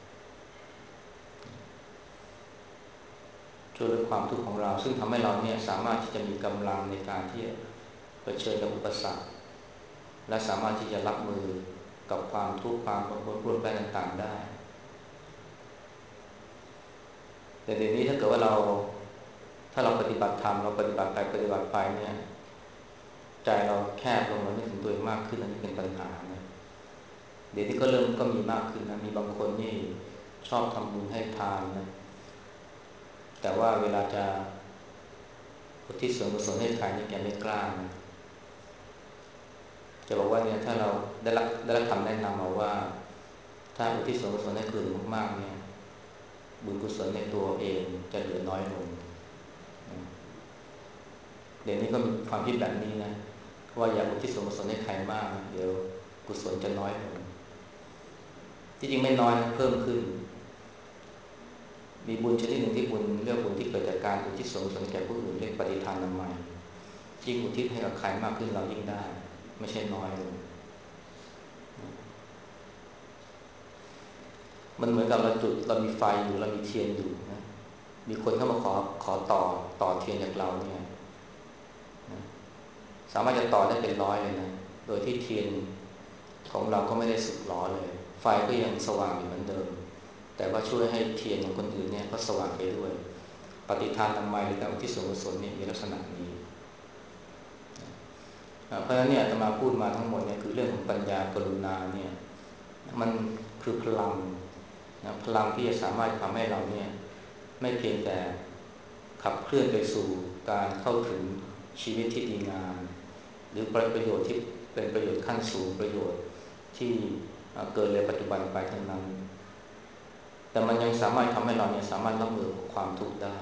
ช่วยลดความทุกข์ของเราซึ่งทำให้เราเนี่ยสามารถที่จะมีกำลังในการที่จะเผชิญกับอุปสรรคและสามารถที่จะรับมือกับความทุกข์ความปวดแปรต่างๆได้แต่เดี๋ยวนี้ถ้าเกิดว่าถ้าเราปฏิบัติธรรมเราปฏิบัติไปปฏิบัติไปเนี่ยใจเราแคบลงเรานึกถึงตัวเองมากขึ้นนั่นเป็นปัญหานะเดี๋ยวนี้ก็มีมากขึ้นนะมีบางคนนี่ชอบทำบุญให้ทานนะแต่ว่าเวลาจะอุทิศส่วนกุศลให้ใครนี่แกไม่กล้านะจะบอกว่าเนี่ยถ้าเราได้รับคำแนะนำมาว่าถ้าอุทิศส่วนกุศลให้คนอื่นมากๆเนี่ยบุญกุศลในตัวเองจะเหลือน้อยลงเดี๋ยวนี้ก็มีความคิดแบบนี้นะว่าอย่าอุทิศส่วนกุศลให้ใครมากนะเดี๋ยวกุศลจะน้อยลงที่จริงไม่น้อยนะเพิ่มขึ้นมีบุญชนิดหนึ่งที่บุญเรียกบุญที่เกิดจากการอุทิศส่วนกุศลแก่ผู้อื่นเรียกปฏิทานนามัยยิ่งอุทิศให้กับใครมากขึ้นเรายิ่งได้ไม่ใช่น้อยลงมันเหมือนกับเรามีไฟอยู่เรามีเทียนอยู่นะมีคนเข้ามาขอต่อเทียนจากเราเนี่ยนะสามารถจะต่อได้เป็นร้อยเลยนะโดยที่เทียนของเราก็ไม่ได้สึกหรอเลยไฟก็ยังสว่างอยู่เหมือนเดิมแต่ว่าช่วยให้เทียนของคนอื่นเนี่ยก็สว่างไปด้วยปฏิทานนามัยหรือการอุทิศส่วนกุศลเนี่ยมีลักษณะนี้เพราะฉะนั้นเนี่ยอาตมาพูดมาทั้งหมดเนี่ยคือเรื่องของปัญญากรุณาเนี่ยมันคือพลังนะพลังที่จะสามารถทำให้เราเนี่ยไม่เพียงแต่ขับเคลื่อนไปสู่การเข้าถึงชีวิตที่ดีงามหรือประโยชน์ที่เป็นประโยชน์ขั้นสูงประโยชน์ที่เกินเลยปัจจุบันไปทั้งนั้นแต่มันยังสามารถทำให้เราเนี่ยสามารถรับมือกับความทุกข์ได้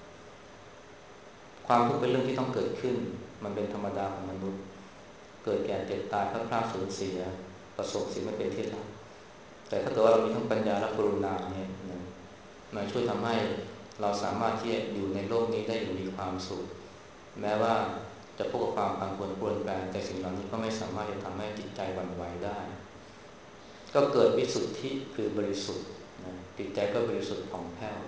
ความทุกข์เป็นเรื่องที่ต้องเกิดขึ้นมันเป็นธรรมดาของมนุษย์เกิดแก่เจ็บตายพลัดพรากสูญเสียประสบสิ่งไม่เป็นที่รักแต่ถ้าเกิดว่าเรามีทั้งปัญญาและกรุณาเนี่ยมันช่วยทำให้เราสามารถที่จะอยู่ในโลกนี้ได้อย่างมีความสุขแม้ว่าจะพบกับความผันผวนเปลี่ยนแปลงแต่สิ่งเหล่านี้ก็ไม่สามารถจะทำให้จิตใจหวั่นไหวได้ก็เกิดวิสุทธิคือบริสุทธิ์นะจิตใจก็บริสุทธิ์ผ่องแผ้ว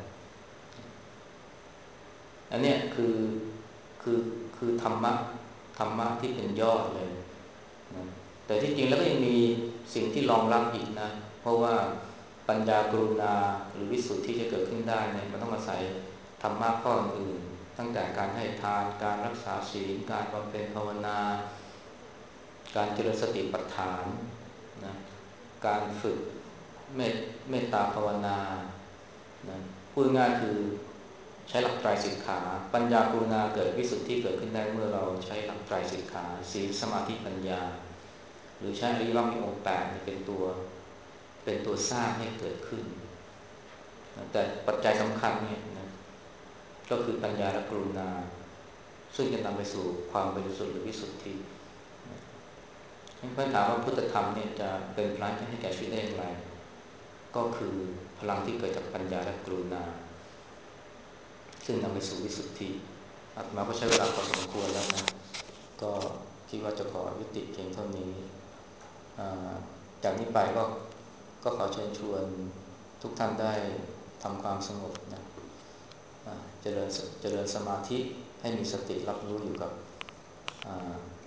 อันนี้คือคือธรรมะที่เป็นยอดเลยนะแต่ที่จริงแล้วก็ยังมีสิ่งที่รองรับอีกนะเพราะว่าปัญญากรุณาหรือวิสุทธิที่จะเกิดขึ้นได้เนี่ยมันต้องอาศัยธรรมะข้ออื่นตั้งแต่การให้ทานการรักษาศีลการบำเพ็ญภาวนาการเจริญสติปัฏฐานนะการฝึกเมตตาภาวนานะพูดง่ายคือใช้หลักไตรสิกขาปัญญากรุณาเกิดวิสุทธิเกิดขึ้นได้เมื่อเราใช้หลักไตรสิกขาศีลสมาธิปัญญาหรือใช้อริยมรรคมีองค์8เป็นตัวสร้างให้เกิดขึ้นแต่ปัจจัยสำคัญเนี่ยนะก็คือปัญญาและกรุณาซึ่งจะนำไปสู่ความบริสุทธิ์หรือวิสุทธิเพื่อนถามว่าพุทธธรรมเนี่ยจะเป็นพลังให้แก่ชีวิตได้อย่างไรก็คือพลังที่เกิดจากปัญญาและกรุณาซึ่งนำไปสู่วิสุทธิอาตมาก็ใช้เวลาพอสมควรแล้วนะก็คิดว่าจะขอยุติเพียงเท่านี้จากนี้ไปก็ขอเชิญชวนทุกท่านได้ทำความสงบนะเจริญสมาธิให้มีสติรับรู้อยู่กับ